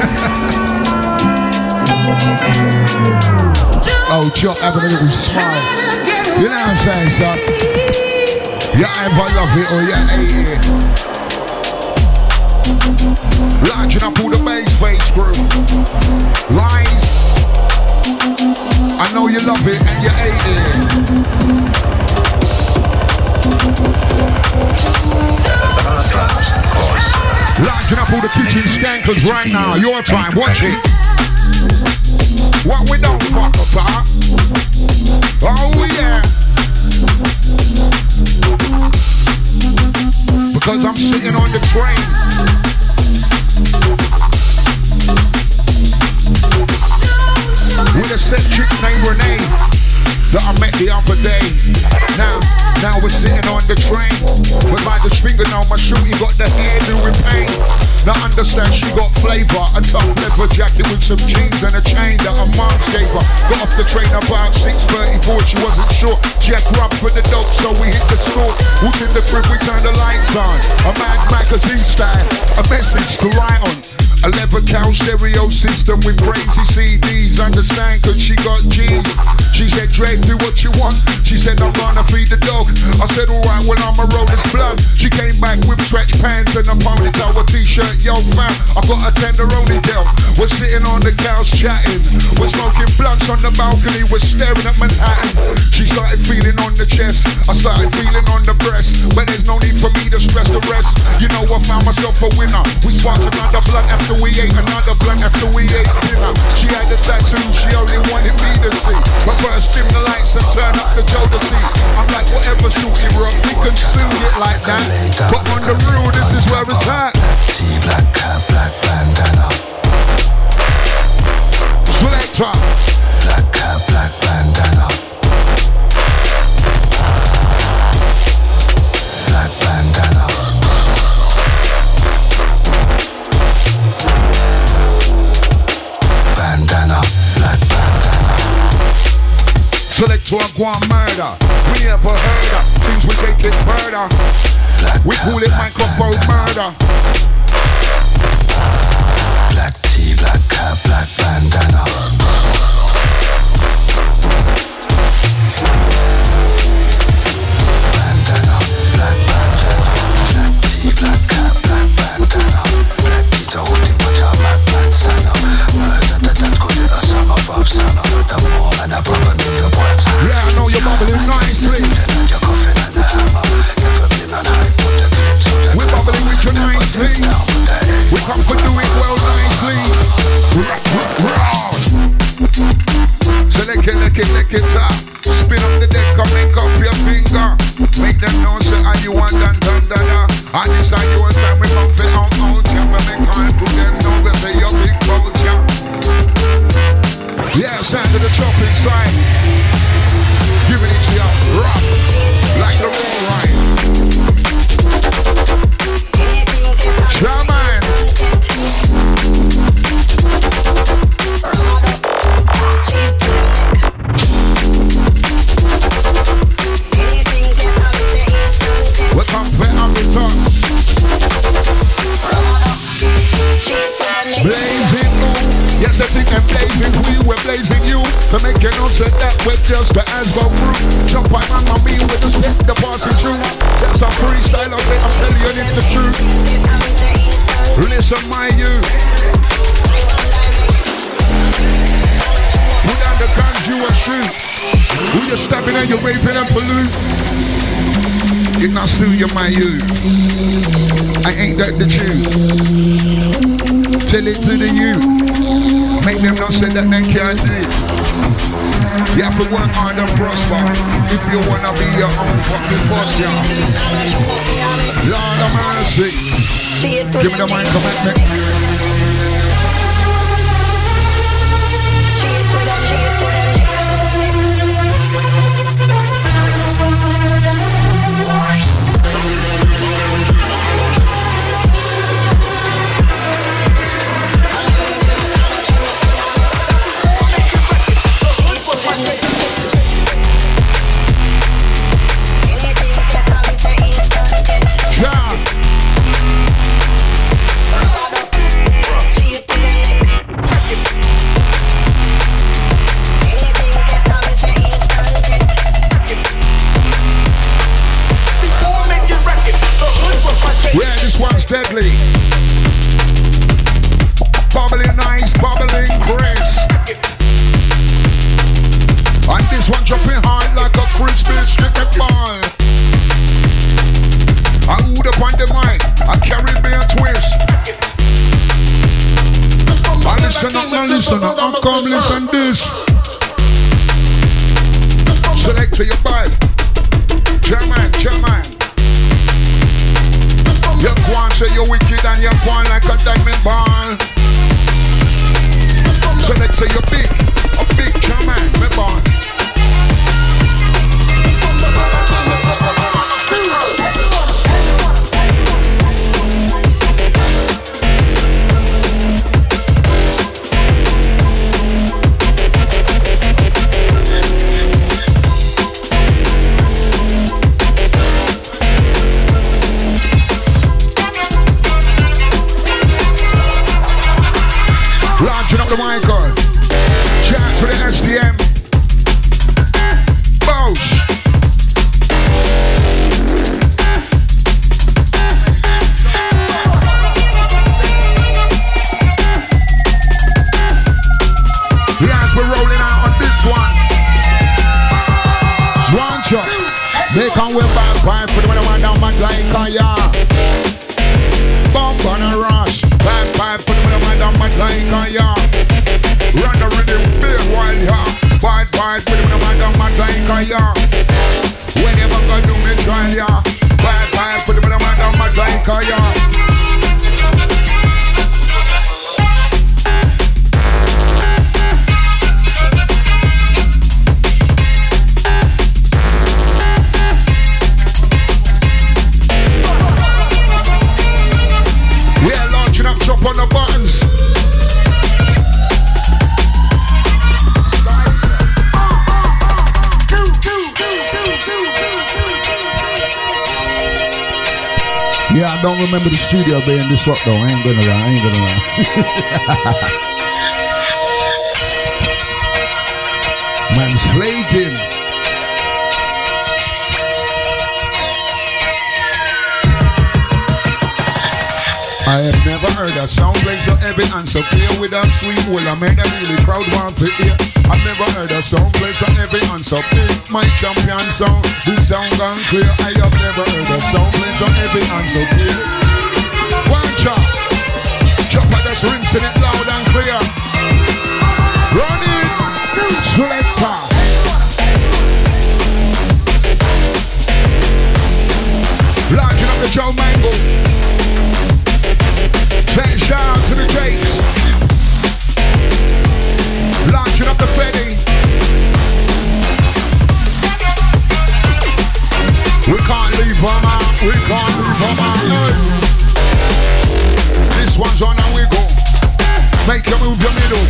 it. Oh, Chop having a little smile. You know what I'm saying, son? You either love it or you hate it. Launching up all the bass crew. Lies. I know you love it and you hate it. Launching up all the kitchen skankers right now. Your time, watch it. What we don't fuck about. Oh yeah. Because I'm sitting on the train. With a set chick named Renee that I met the other day. Now we're sitting on the train. With my finger on my shoe, he got the hairdo in pain. Now understand she got flavor. A tough leather jacket with some jeans and a chain that her mom gave her. Got off the train about 6:34, she wasn't sure. She had grub for the dog, so we hit the store. Walked in the crib, we turned the lights on. A Mad Magazine style, a message to write on. A leather cow stereo system with crazy CDs. Understand, cause she got G's. She said, Drake, do what you want. She said, I'm gonna feed the dog. I said, alright, well, I'ma roll this blunt. She came back with stretch pants and a ponytail, a t-shirt. Yo, fam, I got a tenderoni girl. We're sitting on the couch chatting. We're smoking blunts on the balcony. We're staring at Manhattan. She started feeling on the chest. I started feeling on the breast. But there's no need for me to stress the rest. You know, I found myself a winner. We sparked another blunt after we ate another blunt after we ate dinner. She had the tattoo, she only wanted me to see. But first dim the lights and turn up the Joe to see. I'm like, whatever Suki rock, we can sing it like that. But on the real, this is where it's at. Black cap, black bandana. Selector. Black cap, black bandana. Black bandana. Bandana, black bandana. Selector and go on murder. We never heard of things we take it further. We call it microphone murder. Black tea, black cap, black bandana. Bandana, black bandana. Black tea, black cap, black bandana. Black tea to hold it with your mad man stand up. Murder the dance, call it a song of Bob Sana. The more and the brother knew your boy. Yeah, I know you're bubbling nicely. You're coughing and the hammer. Never been on high, put the clip so the we're bubbling with you nicely. We come for doing well nicely. just the Asbo group. Jump on my beat with the step, the passing through. That's a freestyle of it, I'm telling you it's the truth. Listen my youth. Without the guns you are shoot. Who you stabbing and you're waving and pollute. It not suit you my youth. I ain't that the truth. Tell it to the youth. Make them not say that they can't do it. You have to work hard and prosper if you wanna be your own fucking boss, yeah. Lord of mercy. Give me the mic, come at me. Deadly. Bubbling nice, bubbling crisp. And this one jumping hard like a crispy cricket ball. I hood up on the mic, I carry me a twist. I listen up, I come listen this. Select to your vibe. German. You go and say you're wicked and you're going like a diamond ball. Select say you're big, a big German, me born. Launching up the Michael. Shout to the SDM. Bosch. Yes, we're rolling out on this one. Swan shot. They come with back pipe for the one down back like a yard. Bump on a rush. Back pipe for the one down back like a yard. Run the rhythm, feel wild, yeah. Bad pipe for the one down back like a yard. Whenever God do me try, yeah. Bad pipe for the one down back like a yard. Up on the buttons. Yeah, I don't remember the studio being this up though. I ain't gonna lie. Man's flaking. I have never heard a sound like so heavy and so clear with a sweet will. I made a really proud one to hear. I've never heard a sound like so heavy and so big. My champion sound, this sound gone clear. I have never heard a sound like so heavy and so clear. One chop, chop at us rinsing it loud and clear. Run it, selector. Launching up the Joe Mango. Say shout out to the Jakes. Launching up the Fetty. We can't leave them out. We can't leave them out. This one's on and we go. Make you move your middle.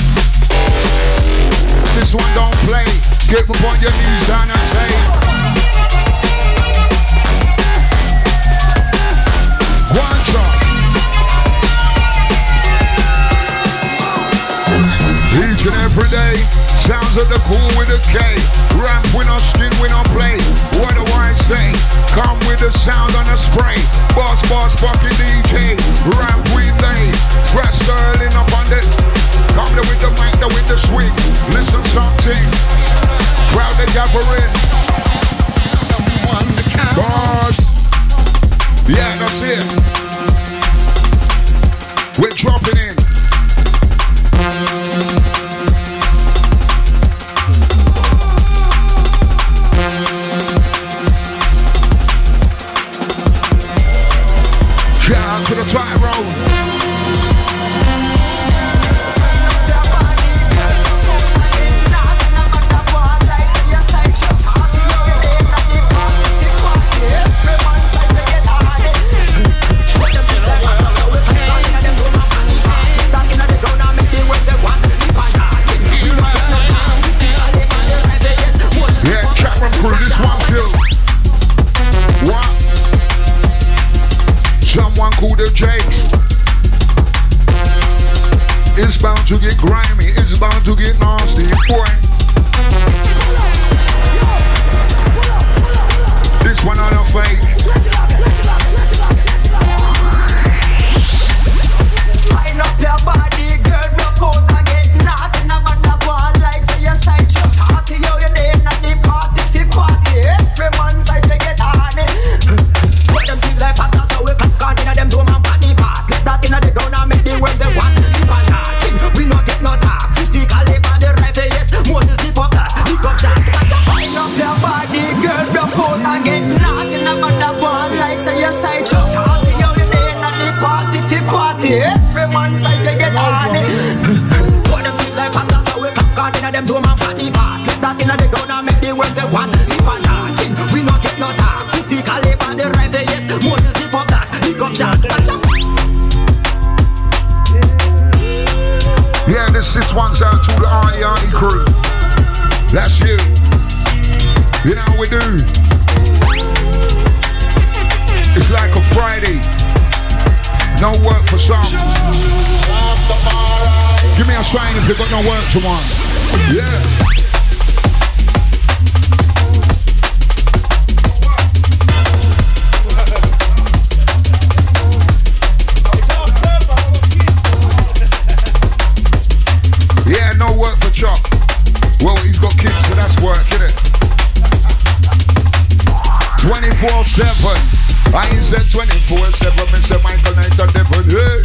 This one don't play. Get up on your knees down and say. One shot. Each and every day, sounds of the cool with a K. gathering. Boss. Yeah, that's it. We're dropping in. Shout out to the tight road. This one too. What? Someone called the Jakes. It's bound to get grimy. It's bound to get nasty. Boy. This one on a fake. Line up your body, girl. Broke out and get nothing about the ball. Like say your side just hot to you. You're there at the party. Every man side they get on it. Put them things like pattern so we can't continue them to my body pass. Let that in the ground and make the world they want. Keep on talking, we not get no talk. 50 caliber the rifle, yes. Moses hip up that, lick up that. Line up your body, girl, broke out and get nothing about the ball. Like say your side just hot to you, you're there at the party, every man side they get on it. Put them things like pattern so we can't continue them to my body pass. Let that in the ground and make the world they want. We not get no time. 50 caliber the rifle, yes. Moses hip up that, lick up that. Yeah, this one's out to the Arnie crew. That's you. You know how we do. It's like a Friday. No work for some. Give me a sign if you got no work tomorrow. Yeah. Yeah, no work for Chuck. Well, he's got kids, so that's work, innit? 24/7. I ain't said 24/7, Mr. Michael Knight and Devon, hey.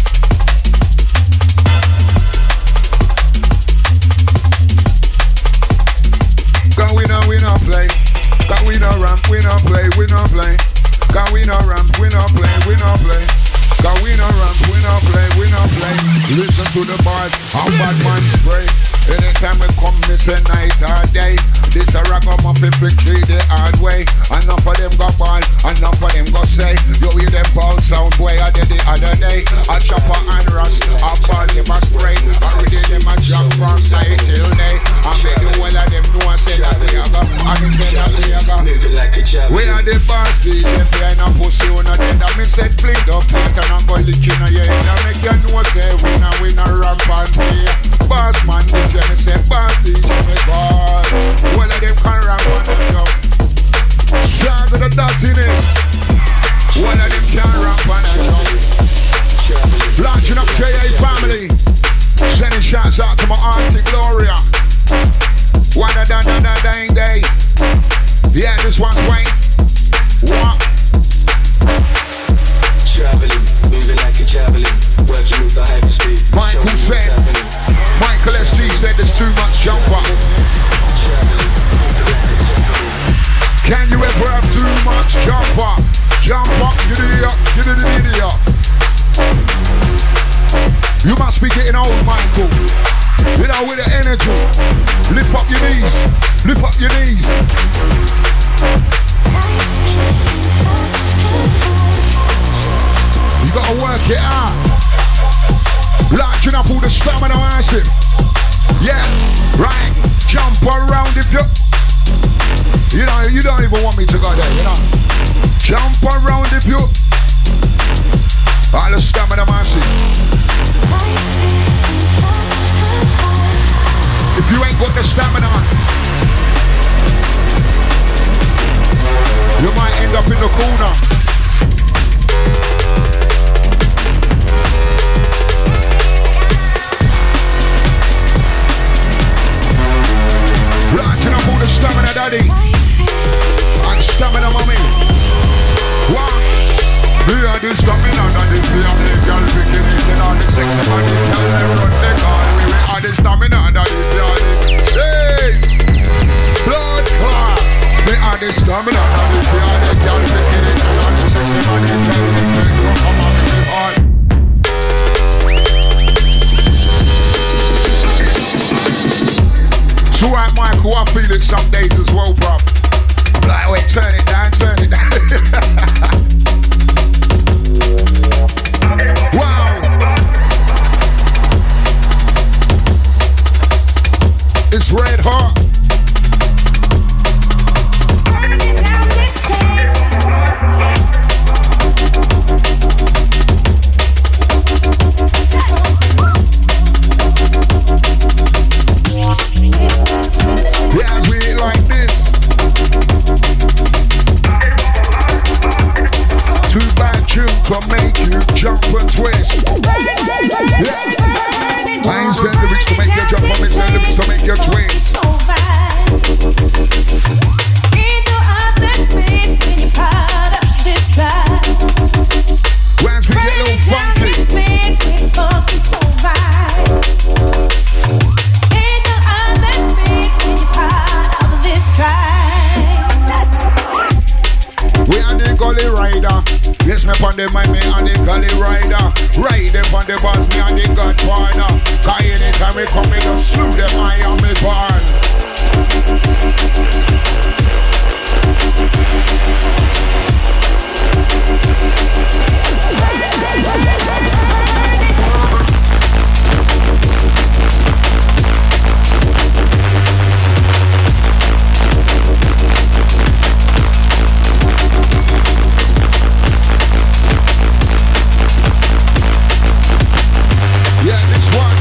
Cause we no play. Cause we no ramp, we no play, we no play. Cause we no ramp, we no play, we no play. Cause we no ramp, we no play, we no play. Listen to the bars, how bad man spray. Anytime we come, miss a night or day. This a ragamuffin flick treat the hard way. Enough of them go ball, enough of them go say. You hear them ball sound boy, I did the other day. A chopper and rust, a ball them a spray. Already them a job from side till day. I make the whole of them know I say that we a go. I can say that we a go. We are the boss DJ, playing a pussy on a dead. I me said please up, plate and I'm going to lick in a year. I make you know say we no ramp and play. Boss man DJ, me say boss DJ, me God. All of them can ramp on the show. Shout to the dirtiness. All of them can ramp on the show. Launching up J.A. family. Sending shouts out to my auntie Gloria. One a dying day. Yeah, this one's Wayne. What? Traveling, moving like you're traveling. Working with the heavy speed. Michael said, Michael S.G. said there's too much jumper. Can you ever have too much jumper? Jump up, you do the up, you do the idiot. You must be getting old, Michael. You know, with the energy. Lift up your knees. Lift up your knees. You gotta work it out. Launching up all the stamina acid. Yeah, right. Jump around if you. You know, you don't even want me to go there, you know. Jump around if you. All the stamina massive. If you ain't got the stamina, you might end up in the corner. Launching up all the stamina the stamina. And if you are the girl taking it, and I'm the sexy man, you tell me, come on, make it hard. So right, Michael, I feel it some days as well, bro. I'm like, wait, turn it down, turn it down. Wow. It's red hot. Yeah, we ain't like this. Too bad tune to make you jump and twist. Yeah. I ain't saying lyrics to make you jump, I'm saying lyrics to make you twist. Once we get a little funky. We are the gully rider. Yes, me on the mind, me on the gully rider. Ride them on the bus, me on the godfather. Cause anytime we come, we just slew them, I am me born. Yeah, this one.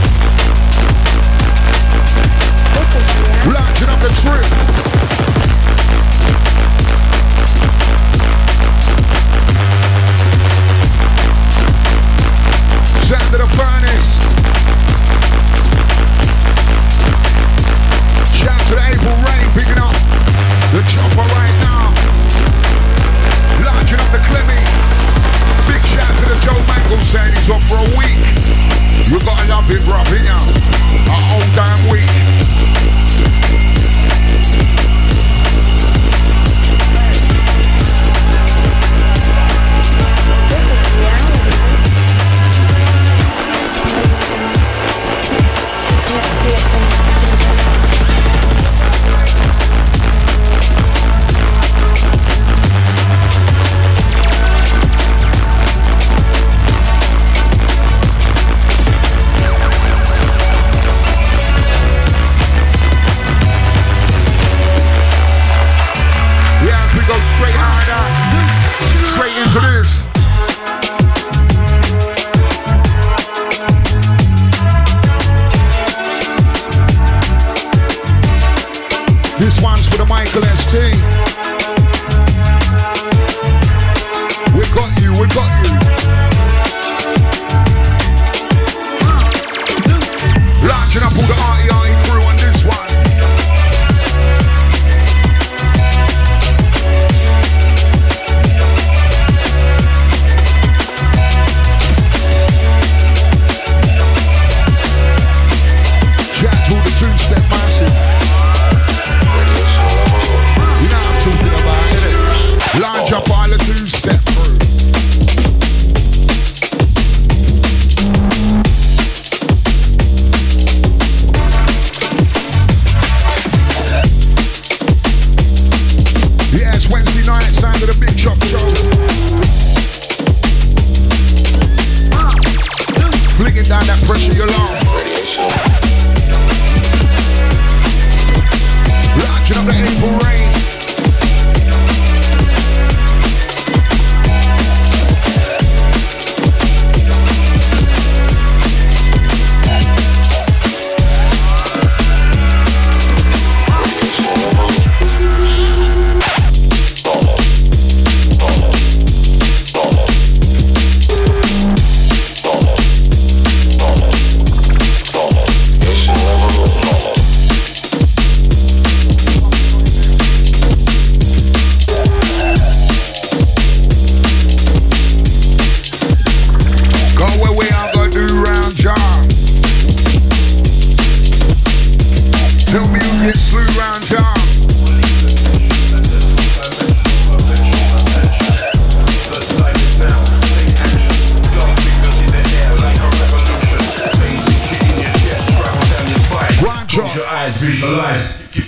Launching up the trip. Sound of the furnace. Shout to the April Rain, picking up the chopper right now. Launching up the Clemmy. Big shout to the Joe Mangle saying he's up for a week. You gotta love it, bro, yeah. A whole damn week. This one's for the Michael ST. We got you, we got you. Launching up all the REI crew on this one. Shout to the two-step massive. You know, to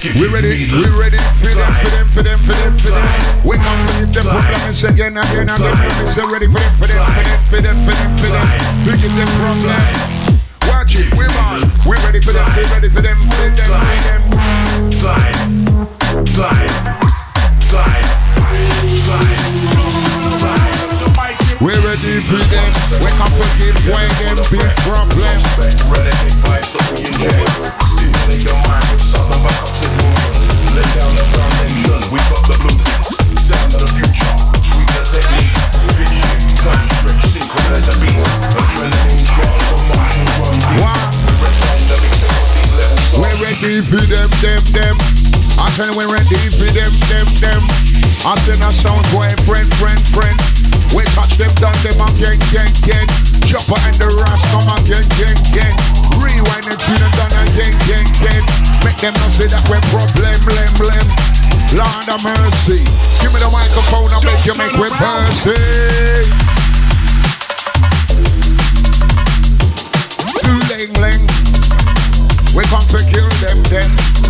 We ready for them. We gonna leave them problems again. We say ready for them. To give them problems. Watch it, we're on. We're ready for them. Slide. We're ready for them. We come to give away them big problems. Ready to fight so we enjoy. Stimulate your mind with something about signals. Lay down the foundation. We got the blueprints. Sound of the future. Sweet as technique. Vision, time stretch, synchronize the beats. Adrenaline charge for Martian run. We're ready for them. I said we're ready for them. I said a sound boy, friend. We touch them, done them again. Chopper and the Ras come again. Rewind and tune them done again. Make them not say that we're problem. Lord of mercy. Give me the microphone, I'll make you make with mercy. Ling. We come to kill them then.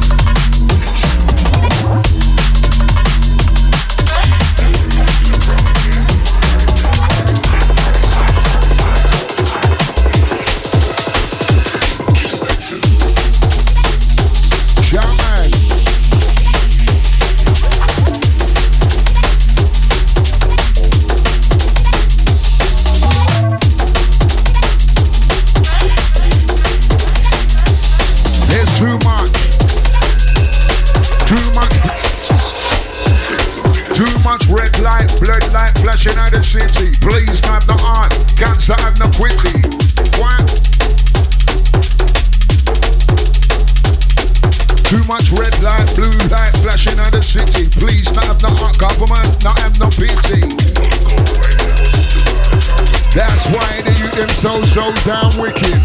Blood light flashing out the city. Please not the art. Cancer and no quitty. What? Too much red light, blue light flashing out the city. Please not have the art. Government not have no pity. That's why the youth them so damn wicked.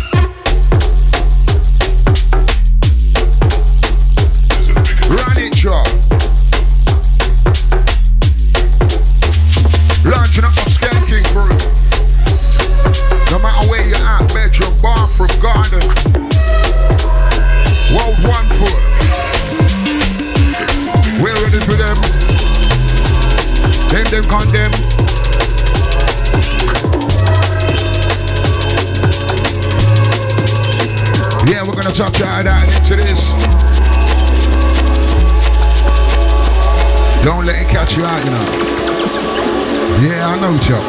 Run it, y'all. Launching up a skanking crew. No matter where you're at, bedroom, bathroom, garden. World 1 foot. We're ready for them. Them condemn. Yeah, we're gonna talk that into this. Don't let it catch you out, you know. Yeah, I know, Chuck.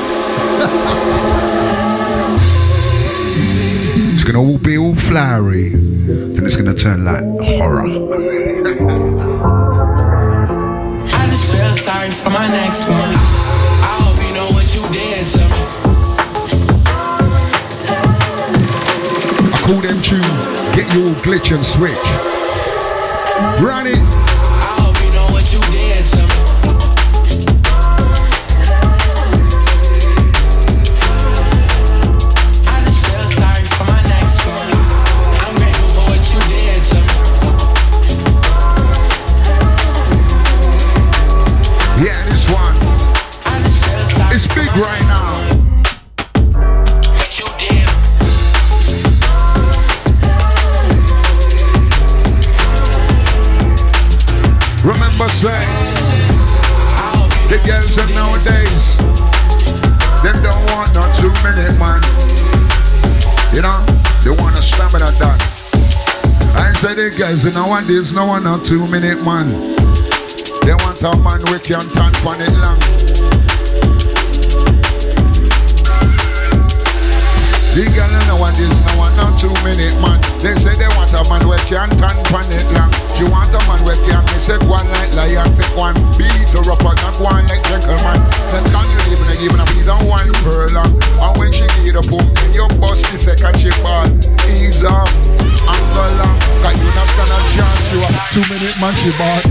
It's gonna all be all flowery, then it's gonna turn like horror. I just feel sorry for my next one. I hope you know what you did to me. I call them tune, get you all glitch and switch. Run it. I hope you know what you did to me. It's big right now. Remember say, the girls of nowadays, them don't want no 2-minute man. You know, they want a stamina done. I say the girls in nowadays, no one no 2-minute man. They want a man with can stand for it long. The girl in nowadays, no one no 2-minute man. They say they want a man with can stand for it long. She want a man with can miss it one like lion, pick one beat or up and not one like gentleman. Then can you even a piece of one furlong. And when she need a boom, then you bust the second she ball. Ease up, and go long. Cause you not stand a chance, you a 2-minute man she ball.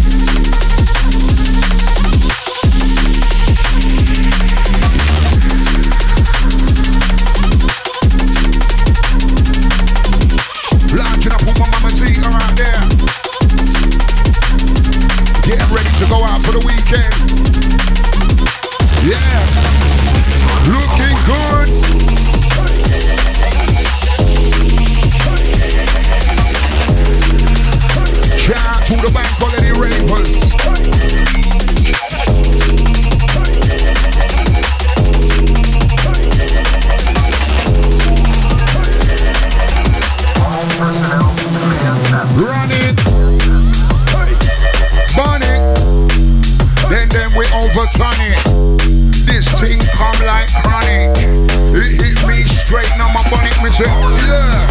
Launching up with my mama Z around there. Getting ready to go out for the weekend. Yeah. Looking good. Shout out to the bank on tonic. This thing come like chronic. It hit me straight, now my bonnet, me say, yeah.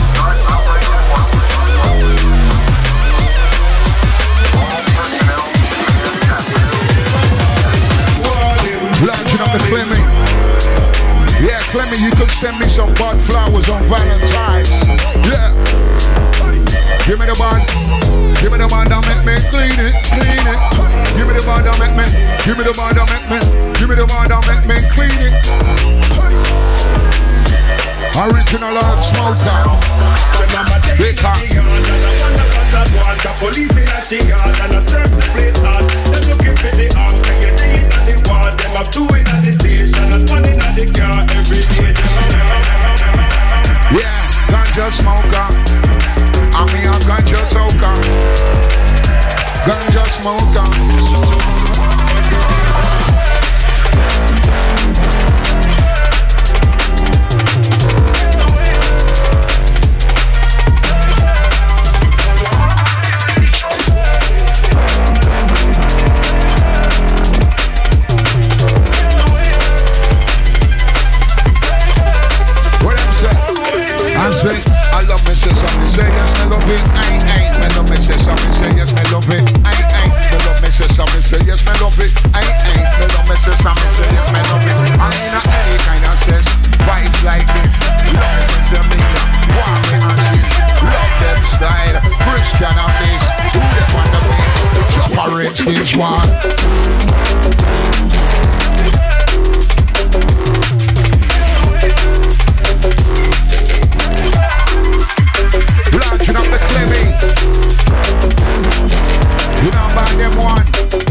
Launching up the Clemmy. Yeah, Clemmy, you could send me some bud flowers on Valentine's. Yeah. Give me the bud. Give me the bud that make me clean it, clean it. Give me the bud that make me. Give me the bud that make me. Give me the bud that make me clean it. Original Lord Smoker. Big cock. The police in a yard and I search the place hard. They're looking for the arms, can you see it on the wall? Them up doing at the station and running at the car every day. Yeah, ganja smoker. I mean a ganja toker. Ganja smoker. I love me, say something, say yes, me love it, ain't, me love me, say something, say yes, me love it, ain't, me love me, say something, say yes, me love it, ain't, me love me, say something, say yes, me love it, I ain't not any kind of sex, vibes like this, love me since a million, warm me and shit, love them style, British cannabis, who them on the beat, chop a rinse this one. Launching up the Clemmy. You know about them one.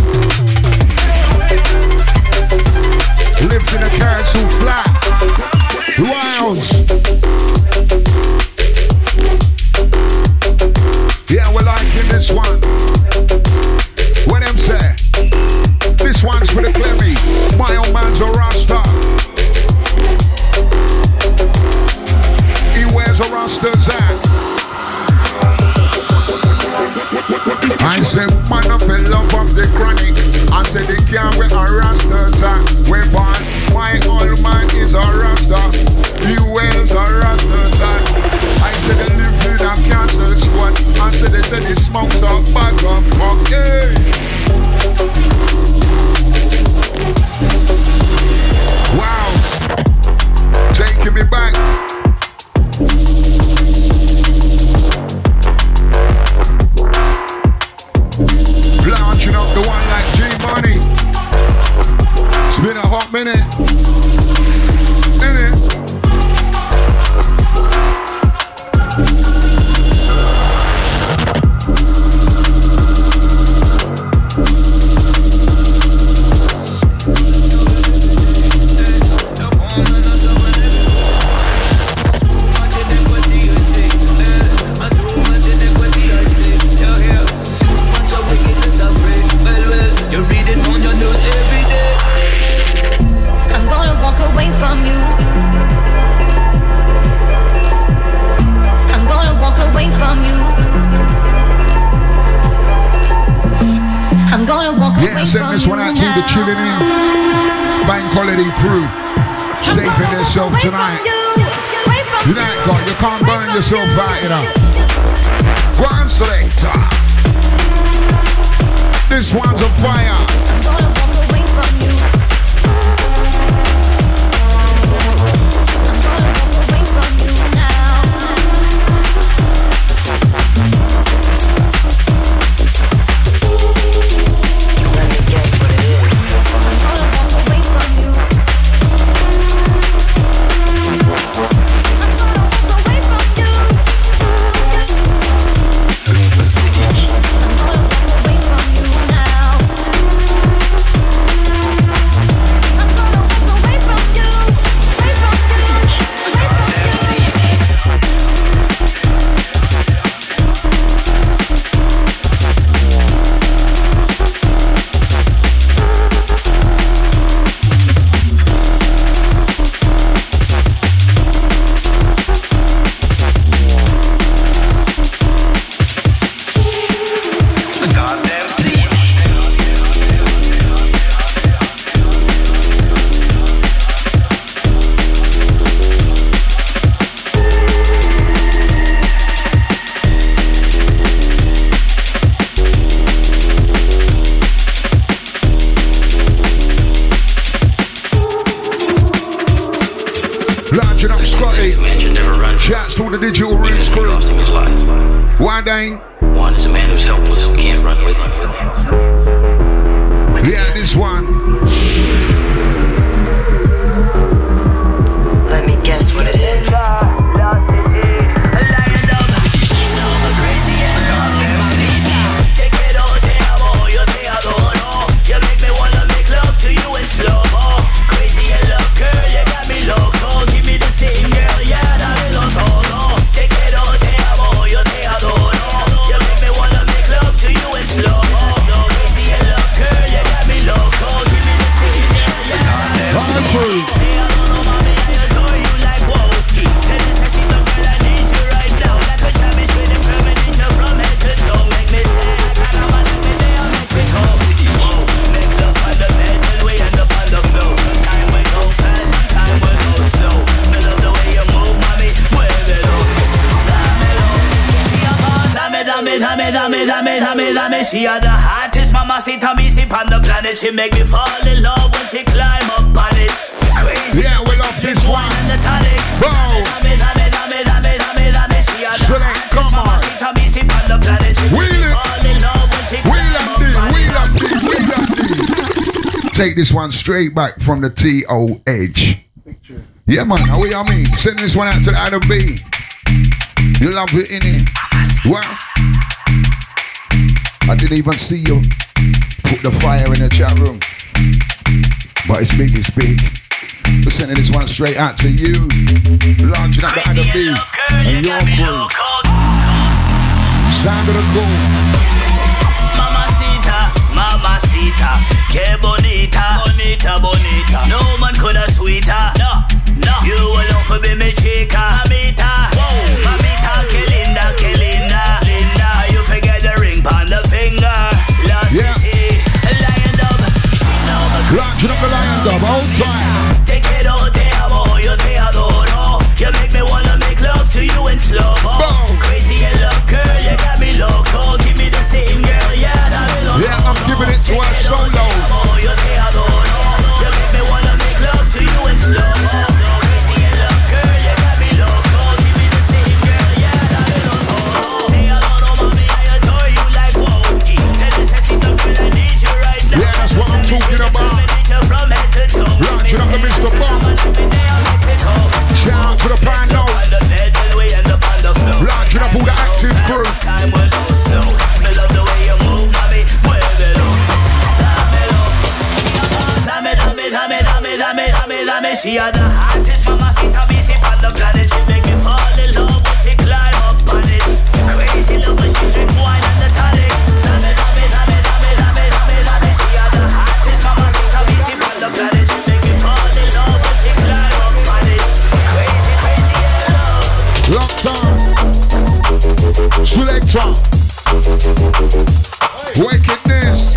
Lives in a carrot so flat. Wilds. Yeah, we're liking this one. What them say? This one's for the Clemmy. My old man's a Rasta. He wears a Rasta's hat. I said, man up in love of the chronic. I said, they can't wear a Rasta's hat. We born, my old man is a Rasta. He wears a Rasta's hat. I said, they live in a cancer squad. I said, they said, he smokes a bag of fuck. Hey. Wow. Taking me back. Launching up the one like G-Money. It's been a hot minute. Innit? Send this one out to the chilling in bank holiday crew. Saving yourself tonight. You ain't got, you can't burn yourself out, you know. One selector. This one's a fire. to the Digital Roots crew. Why they? One is a man who's helpless and can't run with him. Yeah, this one. Let me guess what it is. Dame. She had the hottest mamacita me sip on the planet. She make me fall in love when she climb up on it. Crazy. Yeah, we love this one. And the tonic. Bro. Dame. She had the hottest mamacita me sip on the planet. She make me fall in love when she climb up on it. Take this one straight back from the T.O.H. Yeah, man, how you mean? Send this one out to the other B. You love it, innit? Well, I didn't even see you put the fire in the chat room. But it's big, it's big. We're sending this one straight out to you. Launching up the other B and your crew. Sound of the goal. Mamacita, que bonita, bonita. No man could have sweeter. No. You alone for be me chica, mamita. Mamita, que linda. You forget the ring on the finger. Lost city, lion dub. She know my launching up the lion dub all time. Te quiero, te amo, yo te adoro. You make me wanna make love to you in slow-mo. Crazy in love, girl, you got me loco. Give me the same, girl, yeah, I'm giving it to her solo. You make me wanna make love to you in slow-mo. Crazy in love, girl, you got me loco. Give me the same, girl, yeah, te adoro, mami, I adore you like Wookie. Te necesito, girl, I need you right now. Yeah, that's what I'm talking about. Launching up the Mr. Bomb. Shout out to the Pando. Launching up all the active crew. Dame. She had the hottest mamacita me sip on the planet. She make me fall in love when she climb up on it. Crazy love when she drink wine and the tonic. Dame. She had the hottest mamacita me sip on the planet. She make me fall in love when she climb up on it. Crazy in love. Locked on. Selector. Wickedness.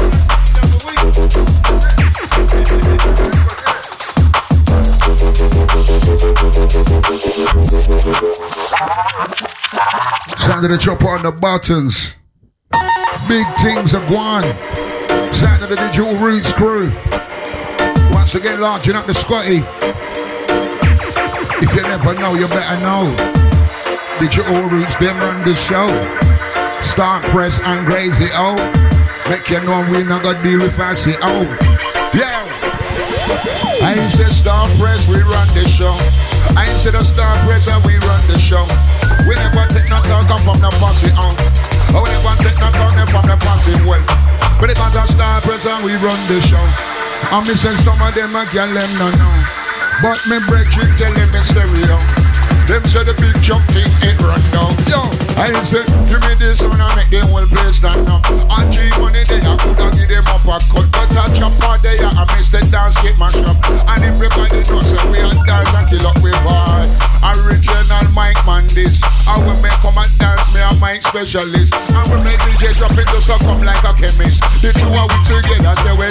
Sound of the chopper on the buttons. Big things are gone. Sound of the Digital Roots crew. Once again, launching up the Scotty. If you never know, you better know. Digital Roots, them run the show. Start Press and Crazy O. Make you know we not gonna deal with fancy O. Yeah. I ain't say Star Press, we run the show. I ain't say the Star Press and we run the show. We never take no talk from the posse on. We never take no talk from the posse well. But they got the Star Press and we run the show. I'm missing some of them, I can't let them know. But me break it, tell them in stereo. Them say the big jump thing ain't run down. Yo, I say, give me this one, I make them whole place stand up. I cheap money there, I coulda give them up a cut. But I chop out there, I miss the dance, get my shop. And everybody knows that we are dance and kill up with vibe. Original mic man this. I will make come and dance, me a mic specialist. And we make DJ drop it just so come like a chemist. The two of we together, say we sound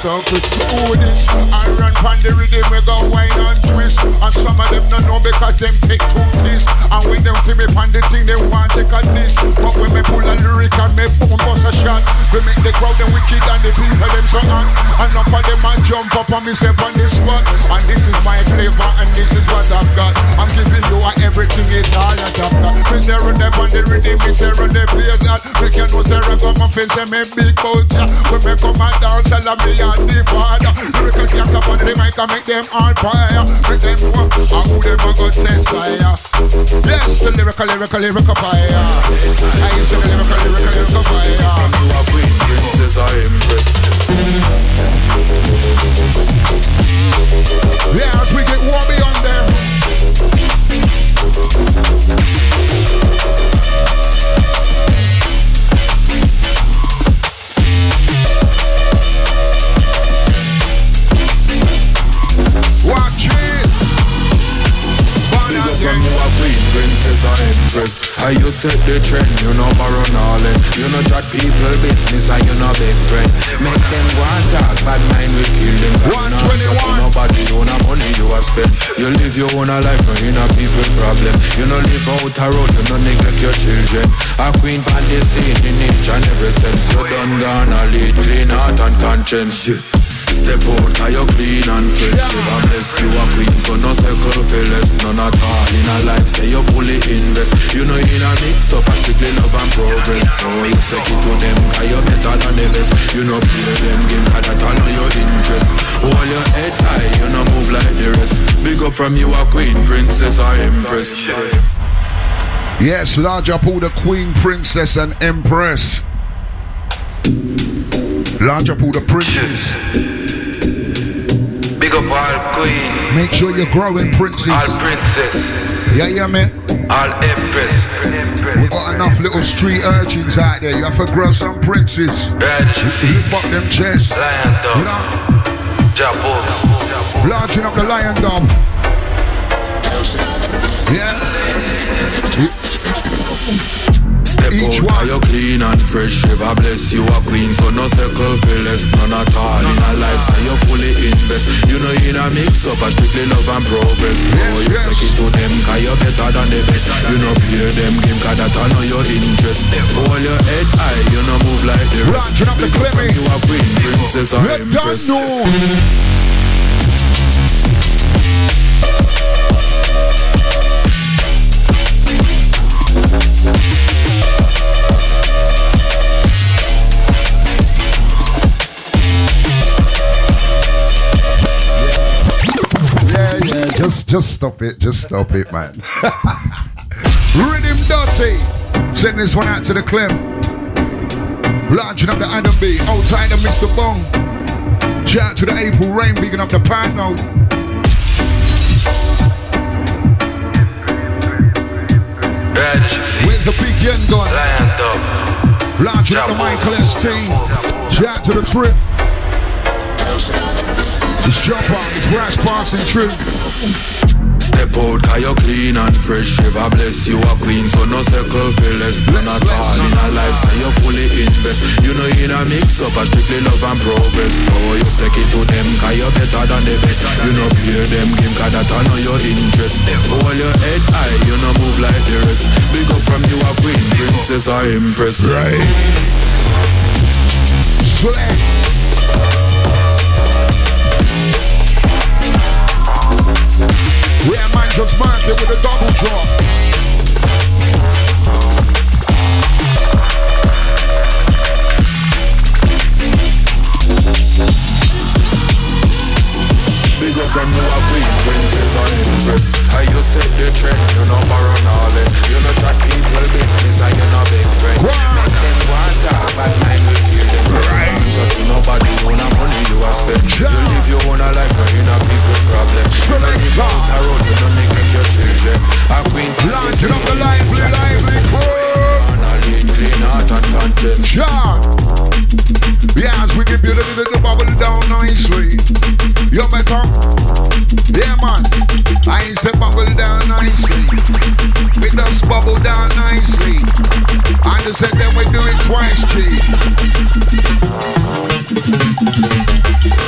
so quick. Who this? I run pan the rhythm, we go wine and twist. And some of them don't know because them take two piss. And when them see me pan the thing, they want to take a diss. But when me pull a lyric and me boom bust a shot, we make the crowd them wicked and the people them so hot. And up of them and jump up on me step on the spot. And this is my flavor and this is what I've got. I'm giving you everything is all that I've got. Me say run them on the rhythm, me say run the place that. Make you know say I come up and say me big culture. When me come and dance, I love me and the father. Lyrical cats up on the mic and make them on fire. Make them know who them a go test fire. Yes, the lyrical fire. I say the lyrical fire. You are queen, princess, I impress. Yeah, as we get warm beyond there. Watch it. From you a queen, princess, I impress. How you set the trend, you know borrow knowledge. You know chat people business and you know big friend. Make them want talk, bad mind will kill them. 121. Nobody own a money you a spend. You live your own life, no in a people problem. You know live out a road, you know neglect your children. A queen pan the scene in each and every sense. You done gonna lead clean heart and conscience. Step out, cause you clean and fresh. I bless you a queen, so no circle feel less. None at all in a life, say you fully invest. You know in a mix up, a strictly love and progress. So you stick it to them, cause you better than the best. You know play them game, cause that all know your interest. Hold your head high, you know move like the rest. Big up from you a queen, princess or empress. Yes, large up all the queen, princess and empress. Large up all the princes. Big up all queens. Make sure you're growing princes. All princess. Yeah, man. All empress. We got enough little street urchins out there. You have to grow some princes. Lift up them chests. Lion dog. You know? Jabos. Launching up the lion dog. Yeah. Each one. You clean and fresh, ever bless you a queen. So no circle feel less, none at all in a life. So you fully invest. You know in a mix up, a strictly love and progress. So you take it to them, cause you're better than the best. You know play them game, cause that I know your interest. Hold your head high, you know move like the rest. Launching up the Clemmy. You a queen, princess or empress. Just stop it, man. Rhythm Dirty. Send this one out to the Clem. Launching up the Adam B. Old time to Mr. Bong. Shout out to the April Rain, bigging up the Pano. Where's the big yen gone? Launching up the Michael S. team. Shout out to the Trip. It's Jumper, it's Rash passing through. Step out, cause you clean and fresh. Ever bless you a queen, so no circle feel less. None at all in a life, so you fully invest. You know in a mix up, a strictly love and progress. So you stick it to them, cause you're better than the best. You know play them game, cause that I know your interest. Hold your head high, you know move like the rest. Big up from you a queen, princess or empress. Right. Slay. Yeah, man, just mark it with a double drop. Big up from you a queen, princess or empress. How you set the trend, you know borrow knowledge. You know that people business and you know big friend. Make them want talk, bad mind will kill them. So to nobody own a money you a spend. You live your own life, no in a people problem. You know live out a road, you don't neglect your children. A queen, launching up the lively crew. And a lead clean heart and conscience. Yeah, as we give you a little bit of bubble down nicely. You better. Yeah, man. I say bubble down nicely. We just bubble down nicely. I just said then we do it twice, G.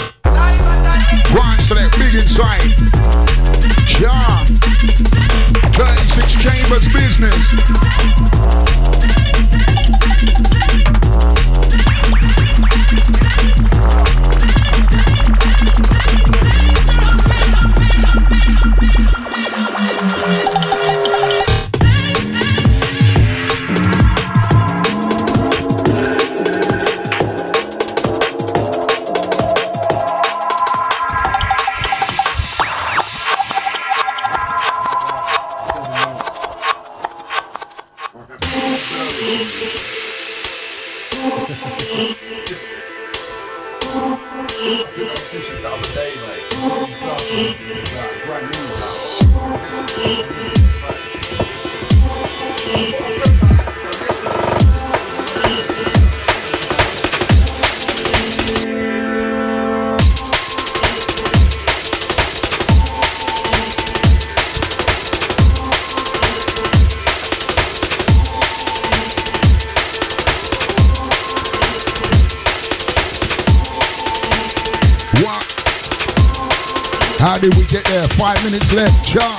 How did we get there? 5 minutes left. Jump.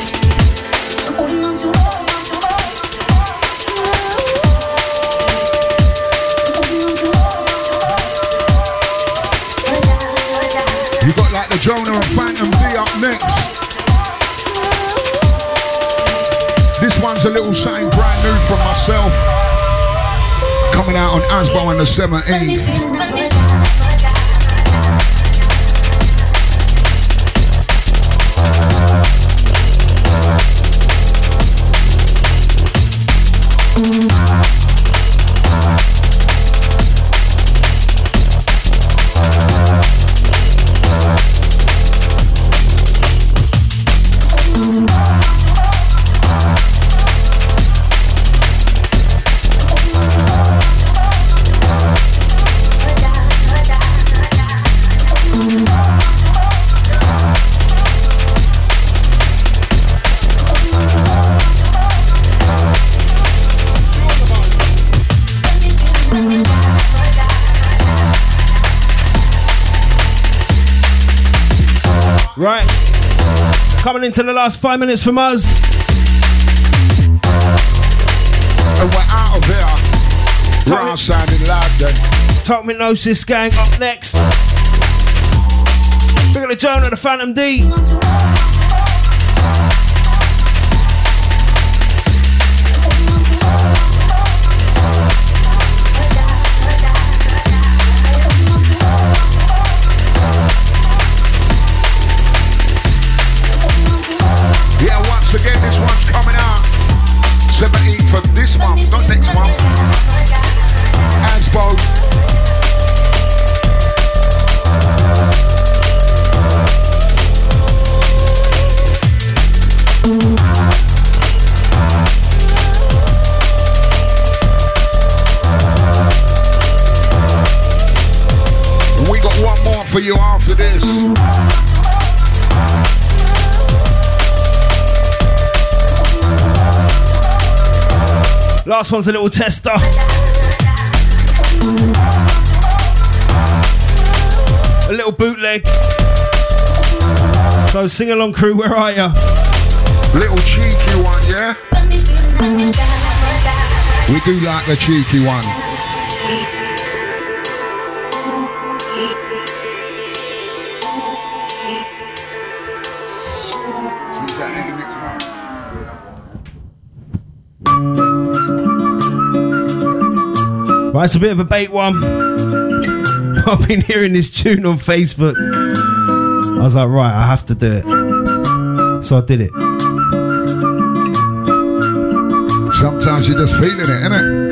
You got like the Jonah and Phantom D up next. This one's a little something brand new from myself. Coming out on Asbo on the 17th. Right, coming into the last 5 minutes from us. And we're out of here. We're outside in London. Talk Hypnosis Gang up next. We got the Jonah, the Phantom D. Again, this one's coming out 17th of this month, not next month. Asbo. We got one more for you after this. Last one's a little tester. A little bootleg. So sing along crew, where are ya? Little cheeky one, yeah? We do like a cheeky one. Right, it's a bit of a bait one. I've been hearing this tune on Facebook. I was like, right, I have to do it. So I did it. Sometimes you're just feeling it, innit?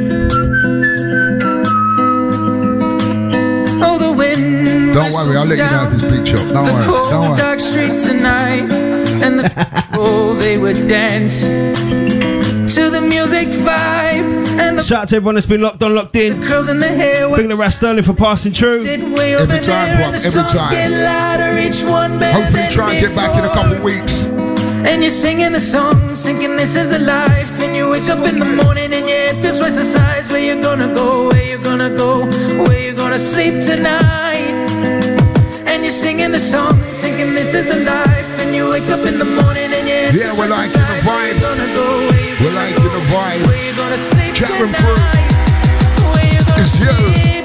Oh, the wind. Don't worry, I'll let you know if it's Big Chop. Don't worry, don't worry. Dark street tonight, and the people they would dance to the music vibe. And shout out to everyone that's been locked on, locked in. Bring the Ras Sterling for passing through. Every time, Bob, every time. Hopefully try and get back in a couple weeks. And you're singing the song, thinking this is a life. And you wake up in the morning and your head feels twice the size. Where you gonna go, where you gonna go, where you gonna sleep tonight. And you're singing the song, thinking this is the life. And you wake up in the morning and your head feels we're twice liking the the size. vibe. We're liking the vibe. Chatham crew. It's you.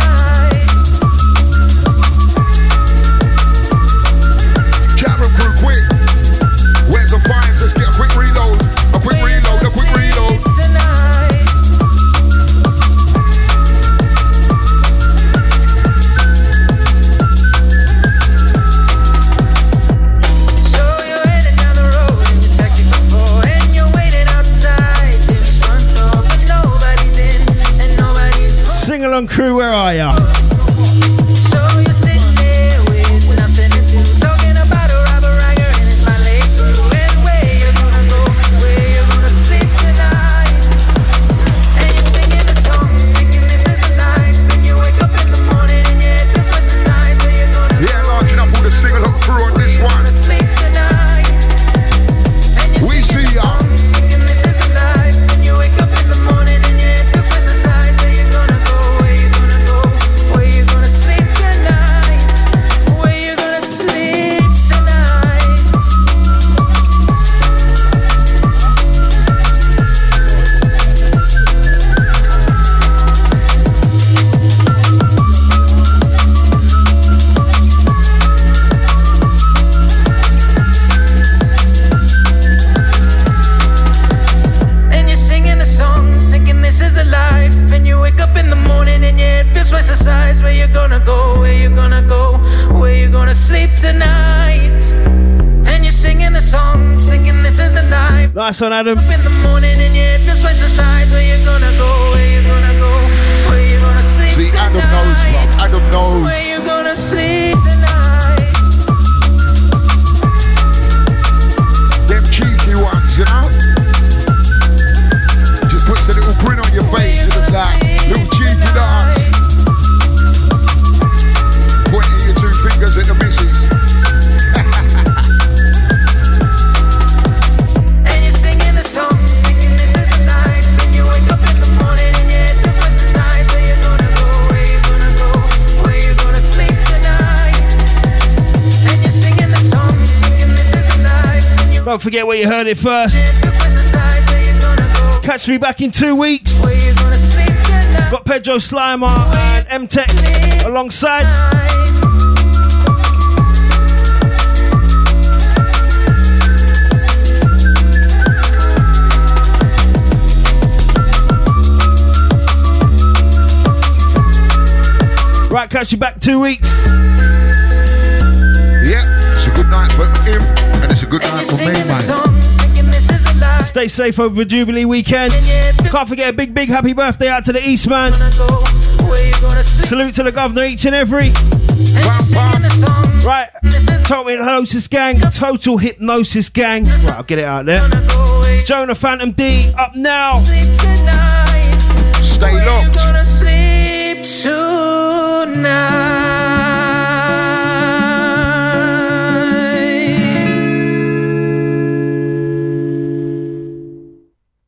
Chatham crew, quick. Where's the vibes? Let's get a quick reload. A quick reload. A quick reload. Sing along crew, tonight. And you're singing the song, thinking this is the night. Nice one, Adam. Up in the morning and your head just waits aside. Where you gonna go? Where you gonna go? Where you gonna sleep See, tonight? Adam knows, bro. Adam knows. Where you gonna sleep tonight? Them cheeky ones, you know? Just puts a little grin on your face and it's like, little cheeky dance. Pointing your two fingers at the missus. And you're singing the song, thinking this is the night. Then you wake up in the morning and your head just waits aside. Where you gonna go? Where you gonna go? Where you gonna sleep tonight? And you're singing the song, thinking this is the night. Don't forget where you heard it first. Catch me back in 2 weeks. Got Pedro Slimer and M-Tech alongside. Right, catch you back 2 weeks. Yeah, it's a good night for him and it's a good night for me, man. Stay safe over the Jubilee weekend. Can't forget a big happy birthday out to the Eastman. Salute to the governor each and every. Right, Total Hypnosis Gang. Total Hypnosis Gang. Right, I'll get it out there. Jonah Phantom D up now.